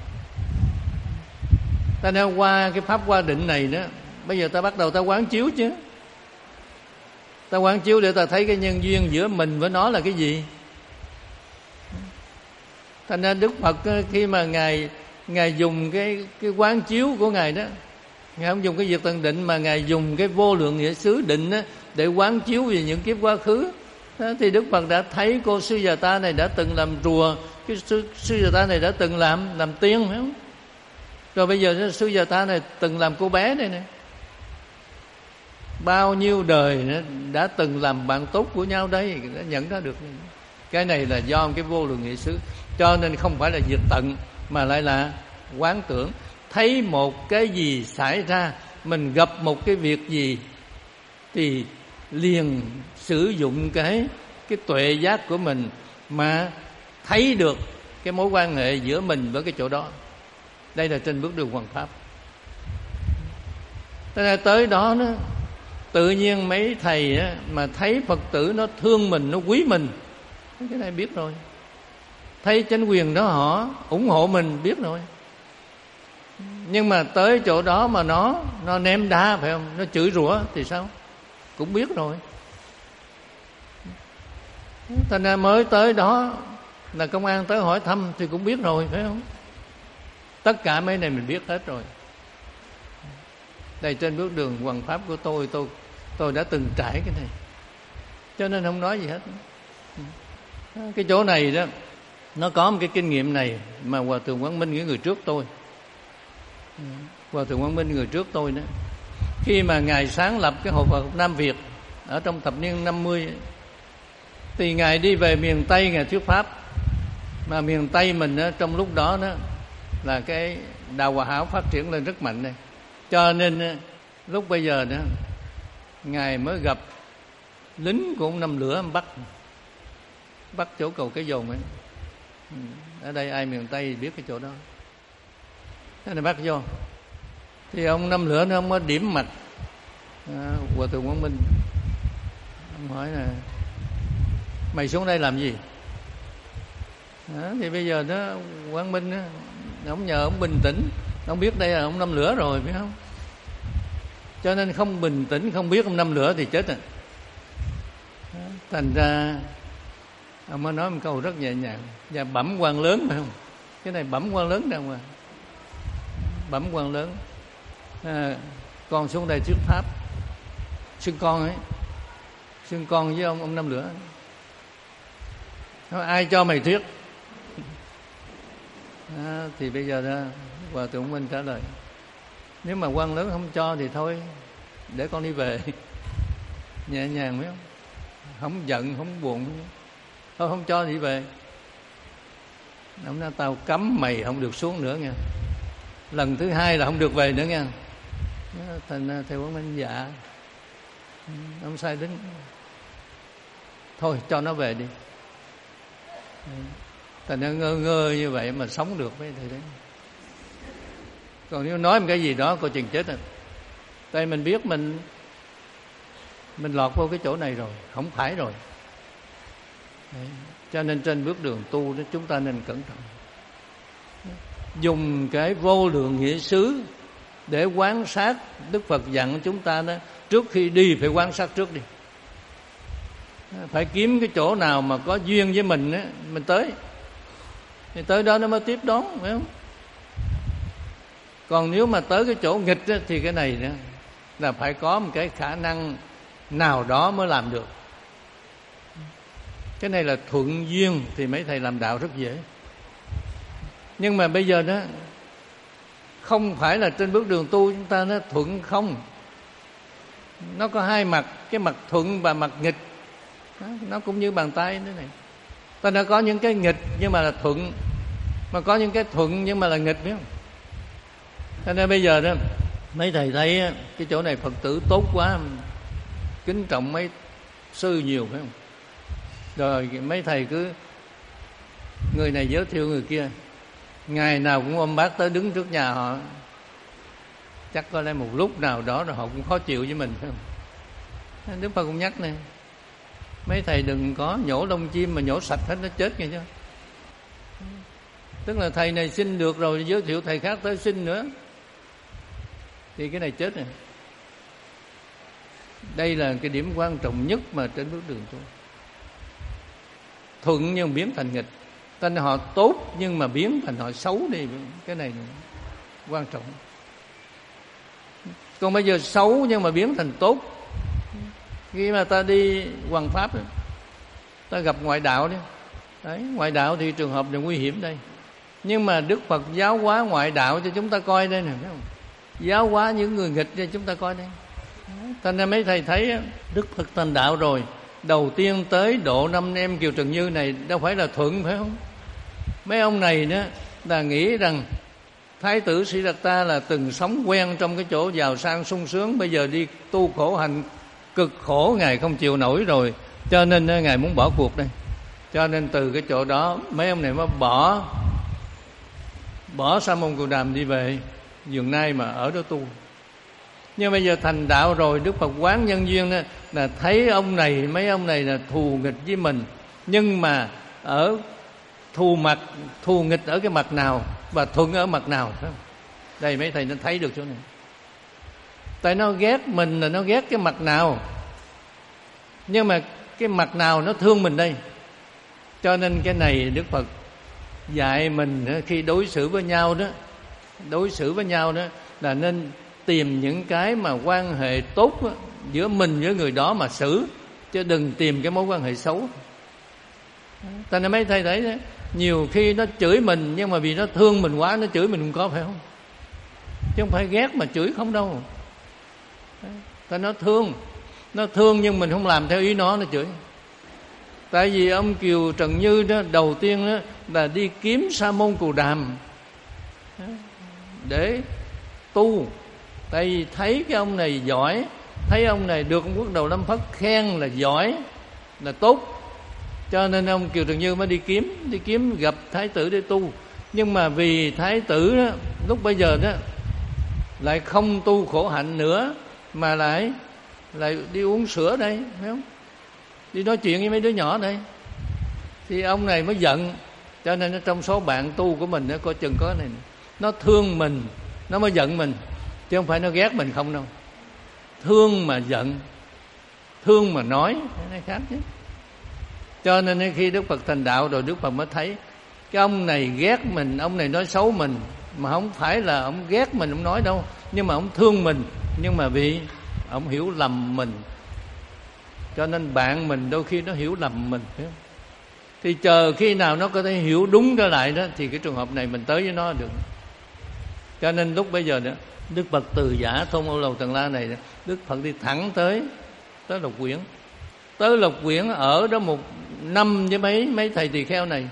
Ta nên qua cái pháp hoa định này đó, bây giờ ta bắt đầu ta quán chiếu chứ. Ta quán chiếu để ta thấy cái nhân duyên giữa mình với nó là cái gì. Thành ra Đức Phật khi mà Ngài Ngài dùng cái, cái quán chiếu của Ngài đó, Ngài không dùng cái việc tận định mà Ngài dùng cái vô lượng nghĩa xứ định đó, để quán chiếu về những kiếp quá khứ đó, thì Đức Phật đã thấy cô Sư Già Ta này đã từng làm rùa, cái Sư, Sư Già Ta này đã từng làm làm tiên, phải không? Rồi bây giờ Sư Già Ta này từng làm cô bé này nè, bao nhiêu đời đã từng làm bạn tốt của nhau đây, đã nhận ra được. Cái này là do cái vô lượng nghĩa xứ. Cho nên không phải là diệt tận, mà lại là quán tưởng. Thấy một cái gì xảy ra, mình gặp một cái việc gì, thì liền sử dụng cái cái tuệ giác của mình mà thấy được cái mối quan hệ giữa mình với cái chỗ đó. Đây là trên bước đường hoằng pháp. Thế là tới đó nó tự nhiên mấy thầy á, mà thấy Phật tử nó thương mình, nó quý mình, cái này biết rồi. Thấy chánh quyền đó họ ủng hộ mình, biết rồi. Nhưng mà tới chỗ đó mà nó nó ném đá, phải không? Nó chửi rủa thì sao? Cũng biết rồi. Thành ra mới tới đó là công an tới hỏi thăm thì cũng biết rồi, phải không? Tất cả mấy này mình biết hết rồi. Đây trên bước đường hoằng pháp của tôi, tôi tôi đã từng trải cái này, cho nên không nói gì hết. Cái chỗ này đó, nó có một cái kinh nghiệm này mà Hòa Thượng Quang Minh, cái người trước tôi, Hòa Thượng Quang Minh người trước tôi đó, khi mà Ngài sáng lập cái Hội Phật Nam Việt ở trong thập niên năm mươi, thì Ngài đi về miền Tây Ngài thuyết pháp. Mà miền Tây mình đó, trong lúc đó đó là cái đạo Hòa Hảo phát triển lên rất mạnh này. Cho nên lúc bây giờ đó Ngài mới gặp lính của ông Năm Lửa bắt bắt chỗ cầu Cái Dồn ấy. Ở đây ai miền Tây biết cái chỗ đó. Thế này bắt vô, thì ông Năm Lửa nó không có điểm mặt à, Hòa Thượng Quang Minh. Ông hỏi là mày xuống đây làm gì? À, thì bây giờ đó Quang Minh đó, ông nhờ ông bình tĩnh. Ông biết đây là ông Năm Lửa rồi, phải không? Cho nên không bình tĩnh, không biết ông Năm Lửa thì chết rồi. Thành ra ông mới nói một câu rất nhẹ nhàng: và bẩm quan lớn, phải không? Cái này bẩm quan lớn đâu mà. Bẩm quan lớn, à, con xuống đây thuyết pháp. Xưng con ấy, xưng con với ông ông Năm Lửa. Nói, ai cho mày thuyết? À, thì bây giờ đó Hòa Thượng Minh trả lời: nếu mà quan lớn không cho thì thôi, để con đi về. Nhẹ nhàng, phải không? Không giận, không buồn. Thôi không cho thì về. Ông nói tao cấm mày không được xuống nữa nha. Lần thứ hai là không được về nữa nha. Thành thầy Quang Minh dạ, ông sai đến, thôi cho nó về đi. Ta nó ngơ ngơ như vậy mà sống được mấy thầy đấy. Còn nếu nói một cái gì đó coi chừng chết rồi. Tại mình biết mình mình lọt vô cái chỗ này rồi, không phải rồi. Đấy. Cho nên trên bước đường tu đó chúng ta nên cẩn trọng. Dùng cái vô lượng nghĩa xứ để quan sát. Đức Phật dặn chúng ta đó, trước khi đi phải quan sát trước đi. Phải kiếm cái chỗ nào mà có duyên với mình á, mình tới. Thì tới đó nó mới tiếp đón, phải không? Còn nếu mà tới cái chỗ nghịch á, thì cái này nữa là phải có một cái khả năng nào đó mới làm được. Cái này là thuận duyên thì mấy thầy làm đạo rất dễ. Nhưng mà bây giờ đó không phải là trên bước đường tu chúng ta nó thuận không. Nó có hai mặt, cái mặt thuận và mặt nghịch. Đó, nó cũng như bàn tay thế này. Ta đã có những cái nghịch nhưng mà là thuận, mà có những cái thuận nhưng mà là nghịch, biết không? Cho nên bây giờ đó mấy thầy thấy cái chỗ này Phật tử tốt quá, kính trọng mấy sư nhiều, phải không? Rồi mấy thầy cứ người này giới thiệu người kia, ngày nào cũng ôm bác tới đứng trước nhà họ. Chắc có lẽ một lúc nào đó rồi họ cũng khó chịu với mình, phải không? Đức Phật cũng nhắc này, mấy thầy đừng có nhổ lông chim mà nhổ sạch hết nó chết nghe chứ. Tức là thầy này xin được rồi giới thiệu thầy khác tới xin nữa thì cái này chết rồi. Đây là cái điểm quan trọng nhất mà trên bước đường tu. Thuận nhưng biến thành nghịch. Tên họ tốt nhưng mà biến thành họ xấu đi. Cái này quan trọng. Còn bây giờ xấu nhưng mà biến thành tốt. Khi mà ta đi hoằng pháp, ta gặp ngoại đạo đi. Đấy, ngoại đạo thì trường hợp này nguy hiểm đây. Nhưng mà Đức Phật giáo hóa ngoại đạo cho chúng ta coi đây nè, thấy không? Giáo hóa những người nghịch cho chúng ta coi đây. Thành ra mấy thầy thấy Đức Phật thành đạo rồi, đầu tiên tới độ năm em Kiều Trần Như này đâu phải là thuận, phải không? Mấy ông này đó là nghĩ rằng Thái tử Siddhartha là từng sống quen trong cái chỗ giàu sang sung sướng, bây giờ đi tu khổ hạnh cực khổ, Ngài không chịu nổi rồi, cho nên Ngài muốn bỏ cuộc đây. Cho nên từ cái chỗ đó mấy ông này mới bỏ bỏ Sa môn Cù Đàm đi về Vườn Nai mà ở đó tu. Nhưng bây giờ thành đạo rồi, Đức Phật quán nhân duyên đó, là thấy ông này, mấy ông này là thù nghịch với mình, nhưng mà ở thù mặt, thù nghịch ở cái mặt nào và thuận ở mặt nào, phải không? Đây mấy thầy nên thấy được chỗ này. Tại nó ghét mình là nó ghét cái mặt nào, nhưng mà cái mặt nào nó thương mình đây. Cho nên cái này Đức Phật dạy mình khi đối xử với nhau đó, đối xử với nhau đó là nên tìm những cái mà quan hệ tốt đó, giữa mình với người đó mà xử, chứ đừng tìm cái mối quan hệ xấu. Tại nên mấy thầy thấy đó, nhiều khi nó chửi mình nhưng mà vì nó thương mình quá nó chửi mình không có, phải không? Chứ không phải ghét mà chửi không đâu. Tại nó thương, nó thương nhưng mình không làm theo ý nó, nó chửi. Tại vì ông Kiều Trần Như đó, đầu tiên đó là đi kiếm Sa môn Cù Đàm để tu. Tại vì thấy cái ông này giỏi, thấy ông này được ông Quốc Đầu Lâm Phất khen là giỏi, là tốt, cho nên ông Kiều Trần Như mới đi kiếm, đi kiếm gặp Thái tử để tu. Nhưng mà vì Thái tử đó, lúc bây giờ đó lại không tu khổ hạnh nữa, mà lại lại đi uống sữa đây, phải không? Đi nói chuyện với mấy đứa nhỏ đây. Thì ông này mới giận. Cho nên trong số bạn tu của mình đó, coi chừng có cái này, nó thương mình, nó mới giận mình, chứ không phải nó ghét mình không đâu. Thương mà giận, thương mà nói, cái này khác chứ. Cho nên khi Đức Phật thành đạo rồi, Đức Phật mới thấy cái ông này ghét mình, ông này nói xấu mình, mà không phải là ông ghét mình, ông nói đâu, nhưng mà ông thương mình. Nhưng mà vì ông hiểu lầm mình, cho nên bạn mình đôi khi nó hiểu lầm mình, phải không? Thì chờ khi nào nó có thể hiểu đúng trở lại đó, thì cái trường hợp này mình tới với nó được. Cho nên lúc bây giờ đó, Đức Phật từ giả Thôn Ô Lầu Tần La này, Đức Phật đi thẳng tới tới Lộc Quyển. Tới Lộc Quyển ở đó một năm với mấy mấy thầy tỳ kheo này.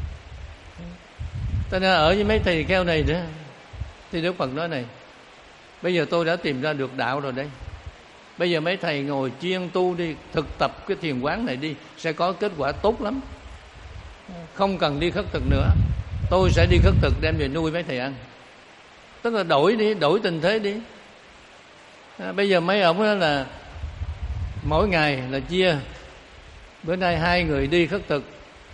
Cho nên ở với mấy thầy tỳ kheo này đó, thì Đức Phật nói này, bây giờ tôi đã tìm ra được đạo rồi đây. Bây giờ mấy thầy ngồi chuyên tu đi, thực tập cái thiền quán này đi, sẽ có kết quả tốt lắm. không cần đi khất thực nữa, tôi sẽ đi khất thực đem về nuôi mấy thầy ăn. Tức là đổi đi, đổi tình thế đi. À, bây giờ mấy ông đó là mỗi ngày là chia, bữa nay hai người đi khất thực,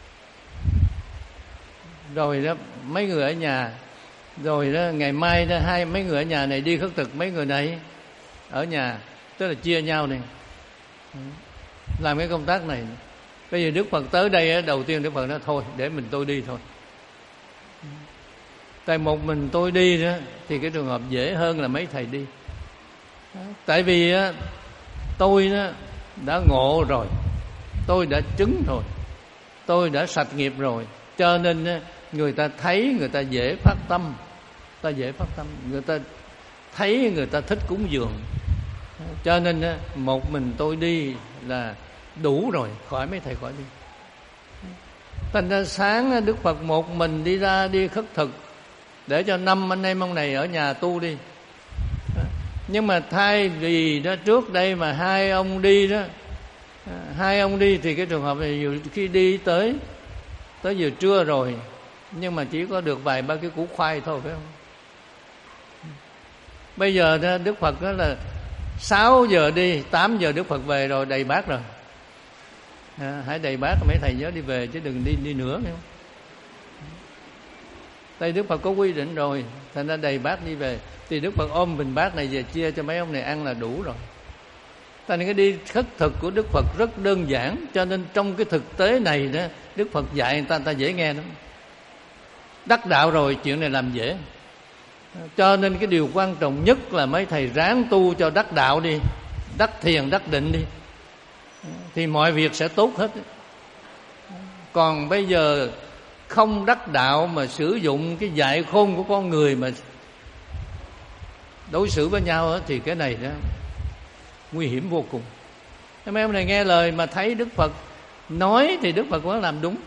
rồi đó mấy người ở nhà, rồi đó ngày mai đó hai mấy người ở nhà này đi khất thực, mấy người này ở nhà, tức là chia nhau này làm cái công tác này. Bây giờ Đức Phật tới đây đầu tiên Đức Phật nói thôi để mình tôi đi thôi. Tại một mình tôi đi đó thì cái trường hợp dễ hơn là mấy thầy đi. Tại vì tôi đó đã ngộ rồi, tôi đã chứng rồi, tôi đã sạch nghiệp rồi, cho nên người ta thấy người ta dễ phát tâm, ta dễ phát tâm, người ta thấy người ta thích cúng dường. Cho nên một mình tôi đi là đủ rồi, khỏi mấy thầy khỏi đi. Thành ra sáng Đức Phật một mình đi ra đi khất thực để cho năm anh em ông này ở nhà tu đi. Nhưng mà thay vì đó trước đây mà hai ông đi đó, hai ông đi thì cái trường hợp này dù khi đi tới tới giờ trưa rồi, nhưng mà chỉ có được vài ba cái củ khoai thôi, phải không? Bây giờ đó, Đức Phật đó là sáu giờ đi, tám giờ Đức Phật về rồi, đầy bát rồi. À, hãy đầy bát, mấy thầy nhớ đi về chứ đừng đi đi nữa, phải không? Đây Đức Phật có quy định rồi, thành ra đầy bát đi về. Thì Đức Phật ôm bình bát này về chia cho mấy ông này ăn là đủ rồi. Thành ra cái đi khất thực của Đức Phật rất đơn giản. Cho nên trong cái thực tế này đó, Đức Phật dạy người ta, người ta dễ nghe lắm. Đắc đạo rồi chuyện này làm dễ. Cho nên cái điều quan trọng nhất là mấy thầy ráng tu cho đắc đạo đi, đắc thiền, đắc định đi, thì mọi việc sẽ tốt hết. Còn bây giờ không đắc đạo mà sử dụng cái dại khôn của con người mà đối xử với nhau đó, thì cái này đó nguy hiểm vô cùng. Mấy ông này nghe lời mà thấy Đức Phật nói thì Đức Phật vẫn làm đúng.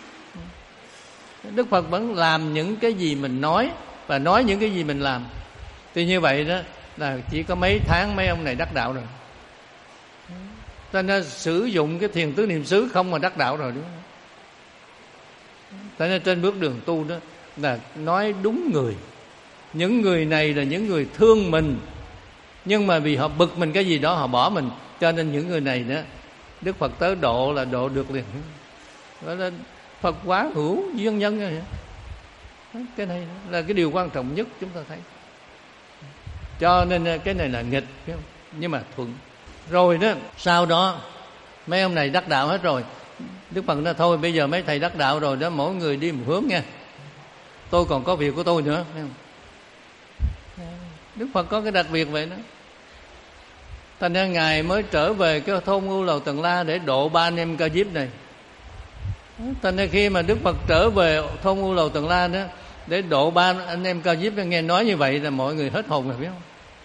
Đức Phật vẫn làm những cái gì mình nói và nói những cái gì mình làm. Thì như vậy đó là chỉ có mấy tháng mấy ông này đắc đạo rồi. Cho nên sử dụng cái thiền tứ niệm xứ không mà đắc đạo rồi, đúng không? Cho nên trên bước đường tu đó là nói đúng người. Những người này là những người thương mình, nhưng mà vì họ bực mình cái gì đó họ bỏ mình. Cho nên những người này đó Đức Phật tới độ là độ được liền. Đó là Phật quá hữu duyên nhân rồi. Cái này là cái điều quan trọng nhất chúng ta thấy. Cho nên cái này là nghịch, nhưng mà thuận. Rồi đó, sau đó mấy ông này đắc đạo hết rồi. Đức Phật nói thôi bây giờ mấy thầy đắc đạo rồi đó, mỗi người đi một hướng nha, tôi còn có việc của tôi nữa. Đức Phật có cái đặc biệt vậy đó. Thành ra Ngài mới trở về cái thôn U Lầu Tần La để độ ba anh em Ca Diếp này. Thành ra khi mà Đức Phật trở về thôn U Lầu Tần La đó để độ ba anh em Ca Diếp, nghe nói như vậy là mọi người hết hồn rồi, biết không?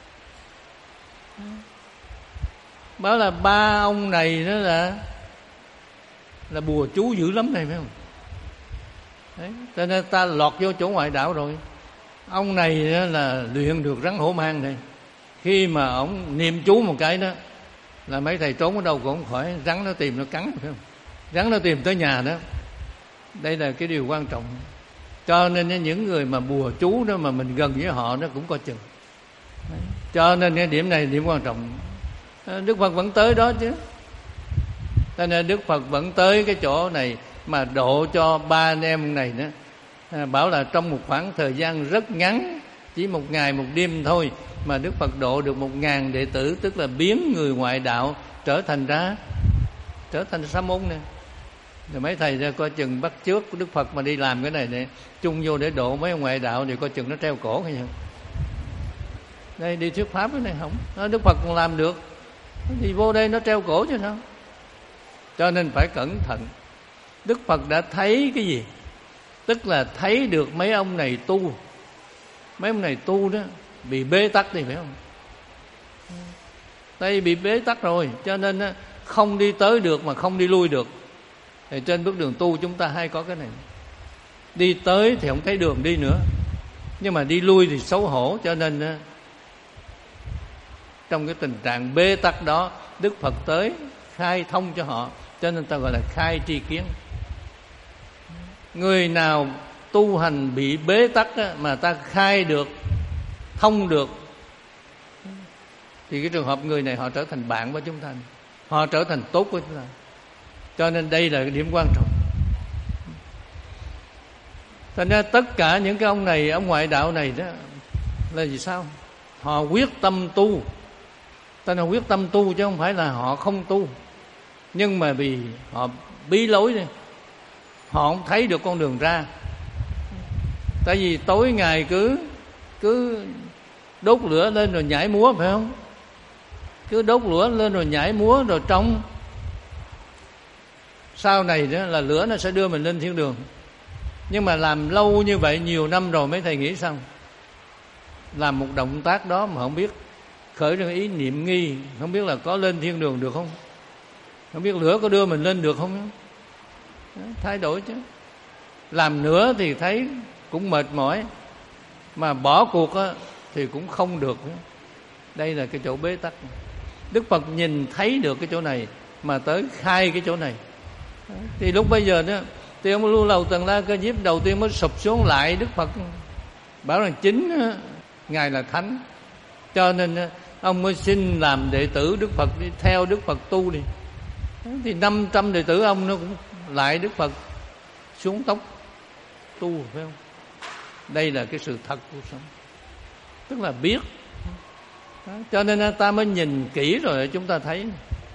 Bảo là ba ông này đó là là bùa chú dữ lắm này, phải không? Đấy, cho nên ta lọt vô chỗ ngoại đạo rồi. Ông này đó là luyện được rắn hổ mang này. Khi mà ông niệm chú một cái đó là mấy thầy trốn ở đâu cũng không khỏi, rắn nó tìm nó cắn, phải không? Rắn nó tìm tới nhà đó. Đây là cái điều quan trọng. Cho nên những người mà bùa chú đó mà mình gần với họ nó cũng có chừng. Đấy. Cho nên cái điểm này điểm quan trọng. Đức Phật vẫn tới đó chứ. Cho nên Đức Phật vẫn tới cái chỗ này mà độ cho ba anh em này đó. À, bảo là trong một khoảng thời gian rất ngắn, chỉ một ngày một đêm thôi, mà Đức Phật độ được một ngàn đệ tử, tức là biến người ngoại đạo trở thành ra trở thành sa môn nè. Rồi mấy thầy ra coi chừng bắt chước của Đức Phật mà đi làm cái này này chung vô để độ mấy ông ngoại đạo thì coi chừng nó treo cổ hay sao? Đây đi thuyết pháp cái này không, nó Đức Phật còn làm được thì vô đây nó treo cổ chứ sao? Cho nên phải cẩn thận. Đức Phật đã thấy cái gì? Tức là thấy được mấy ông này tu, mấy ông này tu đó bị bế tắc thì phải không? Đây bị bế tắc rồi, cho nên không đi tới được mà không đi lui được. Thì trên bước đường tu chúng ta hay có cái này. Đi tới thì không thấy đường đi nữa, nhưng mà đi lui thì xấu hổ. Cho nên trong cái tình trạng bế tắc đó, Đức Phật tới khai thông cho họ. Cho nên ta gọi là khai tri kiến. Người nào tu hành bị bế tắc á, mà ta khai được, thông được, thì cái trường hợp người này họ trở thành bạn với chúng ta, họ trở thành tốt với chúng ta. Cho nên đây là cái điểm quan trọng. Thành ra tất cả những cái ông này, ông ngoại đạo này đó là gì sao? Họ quyết tâm tu. Ta nói quyết tâm tu chứ không phải là họ không tu. Nhưng mà vì họ bí lối đi, họ không thấy được con đường ra. Tại vì tối ngày cứ cứ đốt lửa lên rồi nhảy múa, phải không? Cứ đốt lửa lên rồi nhảy múa rồi trong. Sau này đó là lửa nó sẽ đưa mình lên thiên đường. Nhưng mà làm lâu như vậy, nhiều năm rồi mấy thầy nghĩ sao? Làm một động tác đó mà không biết khởi ra ý niệm nghi, không biết là có lên thiên đường được không? Không biết lửa có đưa mình lên được không? Đó, thay đổi chứ. Làm nữa thì thấy cũng mệt mỏi, mà bỏ cuộc á, thì cũng không được. Đây là cái chỗ bế tắc. Đức Phật nhìn thấy được cái chỗ này mà tới khai cái chỗ này. Thì lúc bây giờ đó, thì ông Lưu Lầu Tần La Ca Diếp đầu tiên mới sụp xuống lại Đức Phật, bảo rằng chính Ngài là Thánh, cho nên ông mới xin làm đệ tử Đức Phật, đi theo Đức Phật tu đi. Thì năm trăm đệ tử ông nó cũng lại Đức Phật xuống tóc tu, phải không? Đây là cái sự thật của sống, tức là biết. Cho nên ta mới nhìn kỹ rồi chúng ta thấy,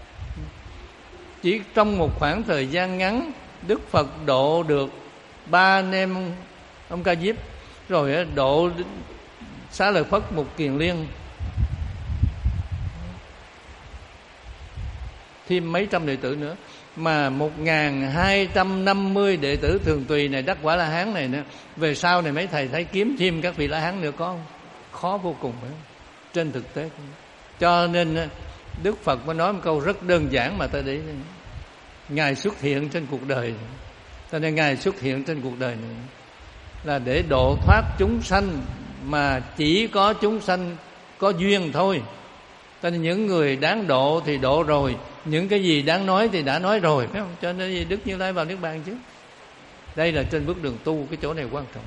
chỉ trong một khoảng thời gian ngắn, Đức Phật độ được ba anh em ông Ca Diếp, rồi độ Xá Lợi Phất, một Kiền Liên, thêm mấy trăm đệ tử nữa, mà một nghìn hai trăm năm mươi đệ tử thường tùy này, đắc quả La Hán này nữa. Về sau này mấy thầy thấy kiếm thêm các vị La Hán nữa có không? Khó vô cùng, phải không? Trên thực tế. Cho nên Đức Phật mới nói một câu rất đơn giản mà ta để Ngài xuất hiện trên cuộc đời. Cho nên Ngài xuất hiện trên cuộc đời này là để độ thoát chúng sanh, mà chỉ có chúng sanh có duyên thôi. Cho nên những người đáng độ thì độ rồi, những cái gì đáng nói thì đã nói rồi, phải không? Cho nên Đức Như Lai vào Niết Bàn chứ. Đây là trên bước đường tu, cái chỗ này quan trọng.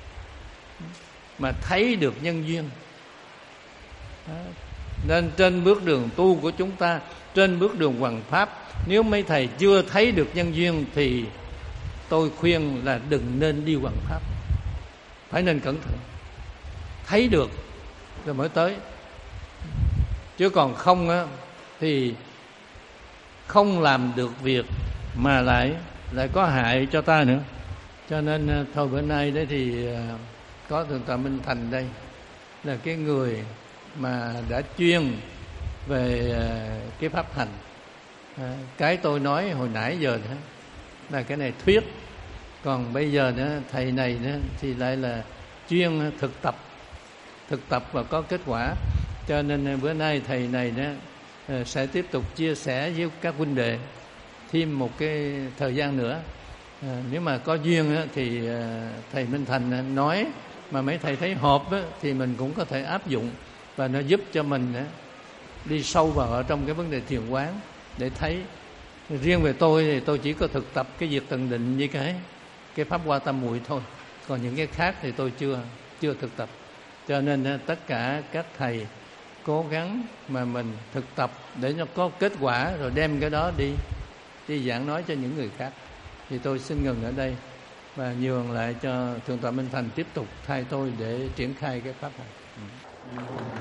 Mà thấy được nhân duyên. Đó. Nên trên bước đường tu của chúng ta, trên bước đường hoằng pháp, nếu mấy thầy chưa thấy được nhân duyên thì tôi khuyên là đừng nên đi hoằng pháp. Phải nên cẩn thận. Thấy được rồi mới tới. Chứ còn không á, thì không làm được việc mà lại lại có hại cho ta nữa. Cho nên thôi bữa nay đấy thì có Thượng tọa Minh Thành đây, là cái người mà đã chuyên về cái pháp hành. Cái tôi nói hồi nãy giờ đó là cái này thuyết, còn bây giờ đó thầy này đó thì lại là chuyên thực tập, thực tập và có kết quả. Cho nên bữa nay thầy này đó sẽ tiếp tục chia sẻ với các huynh đệ thêm một cái thời gian nữa. À, nếu mà có duyên á, thì thầy Minh Thành nói mà mấy thầy thấy hợp á, thì mình cũng có thể áp dụng, và nó giúp cho mình á, đi sâu vào ở trong cái vấn đề thiền quán để thấy. Riêng về tôi thì tôi chỉ có thực tập cái việc tận định với cái cái pháp Hoa Tam Muội thôi, còn những cái khác thì tôi chưa chưa thực tập. Cho nên tất cả các thầy cố gắng mà mình thực tập để nó có kết quả, rồi đem cái đó đi đi giảng nói cho những người khác. Thì tôi xin ngừng ở đây và nhường lại cho Thượng tọa Minh Thành tiếp tục thay tôi để triển khai cái pháp này.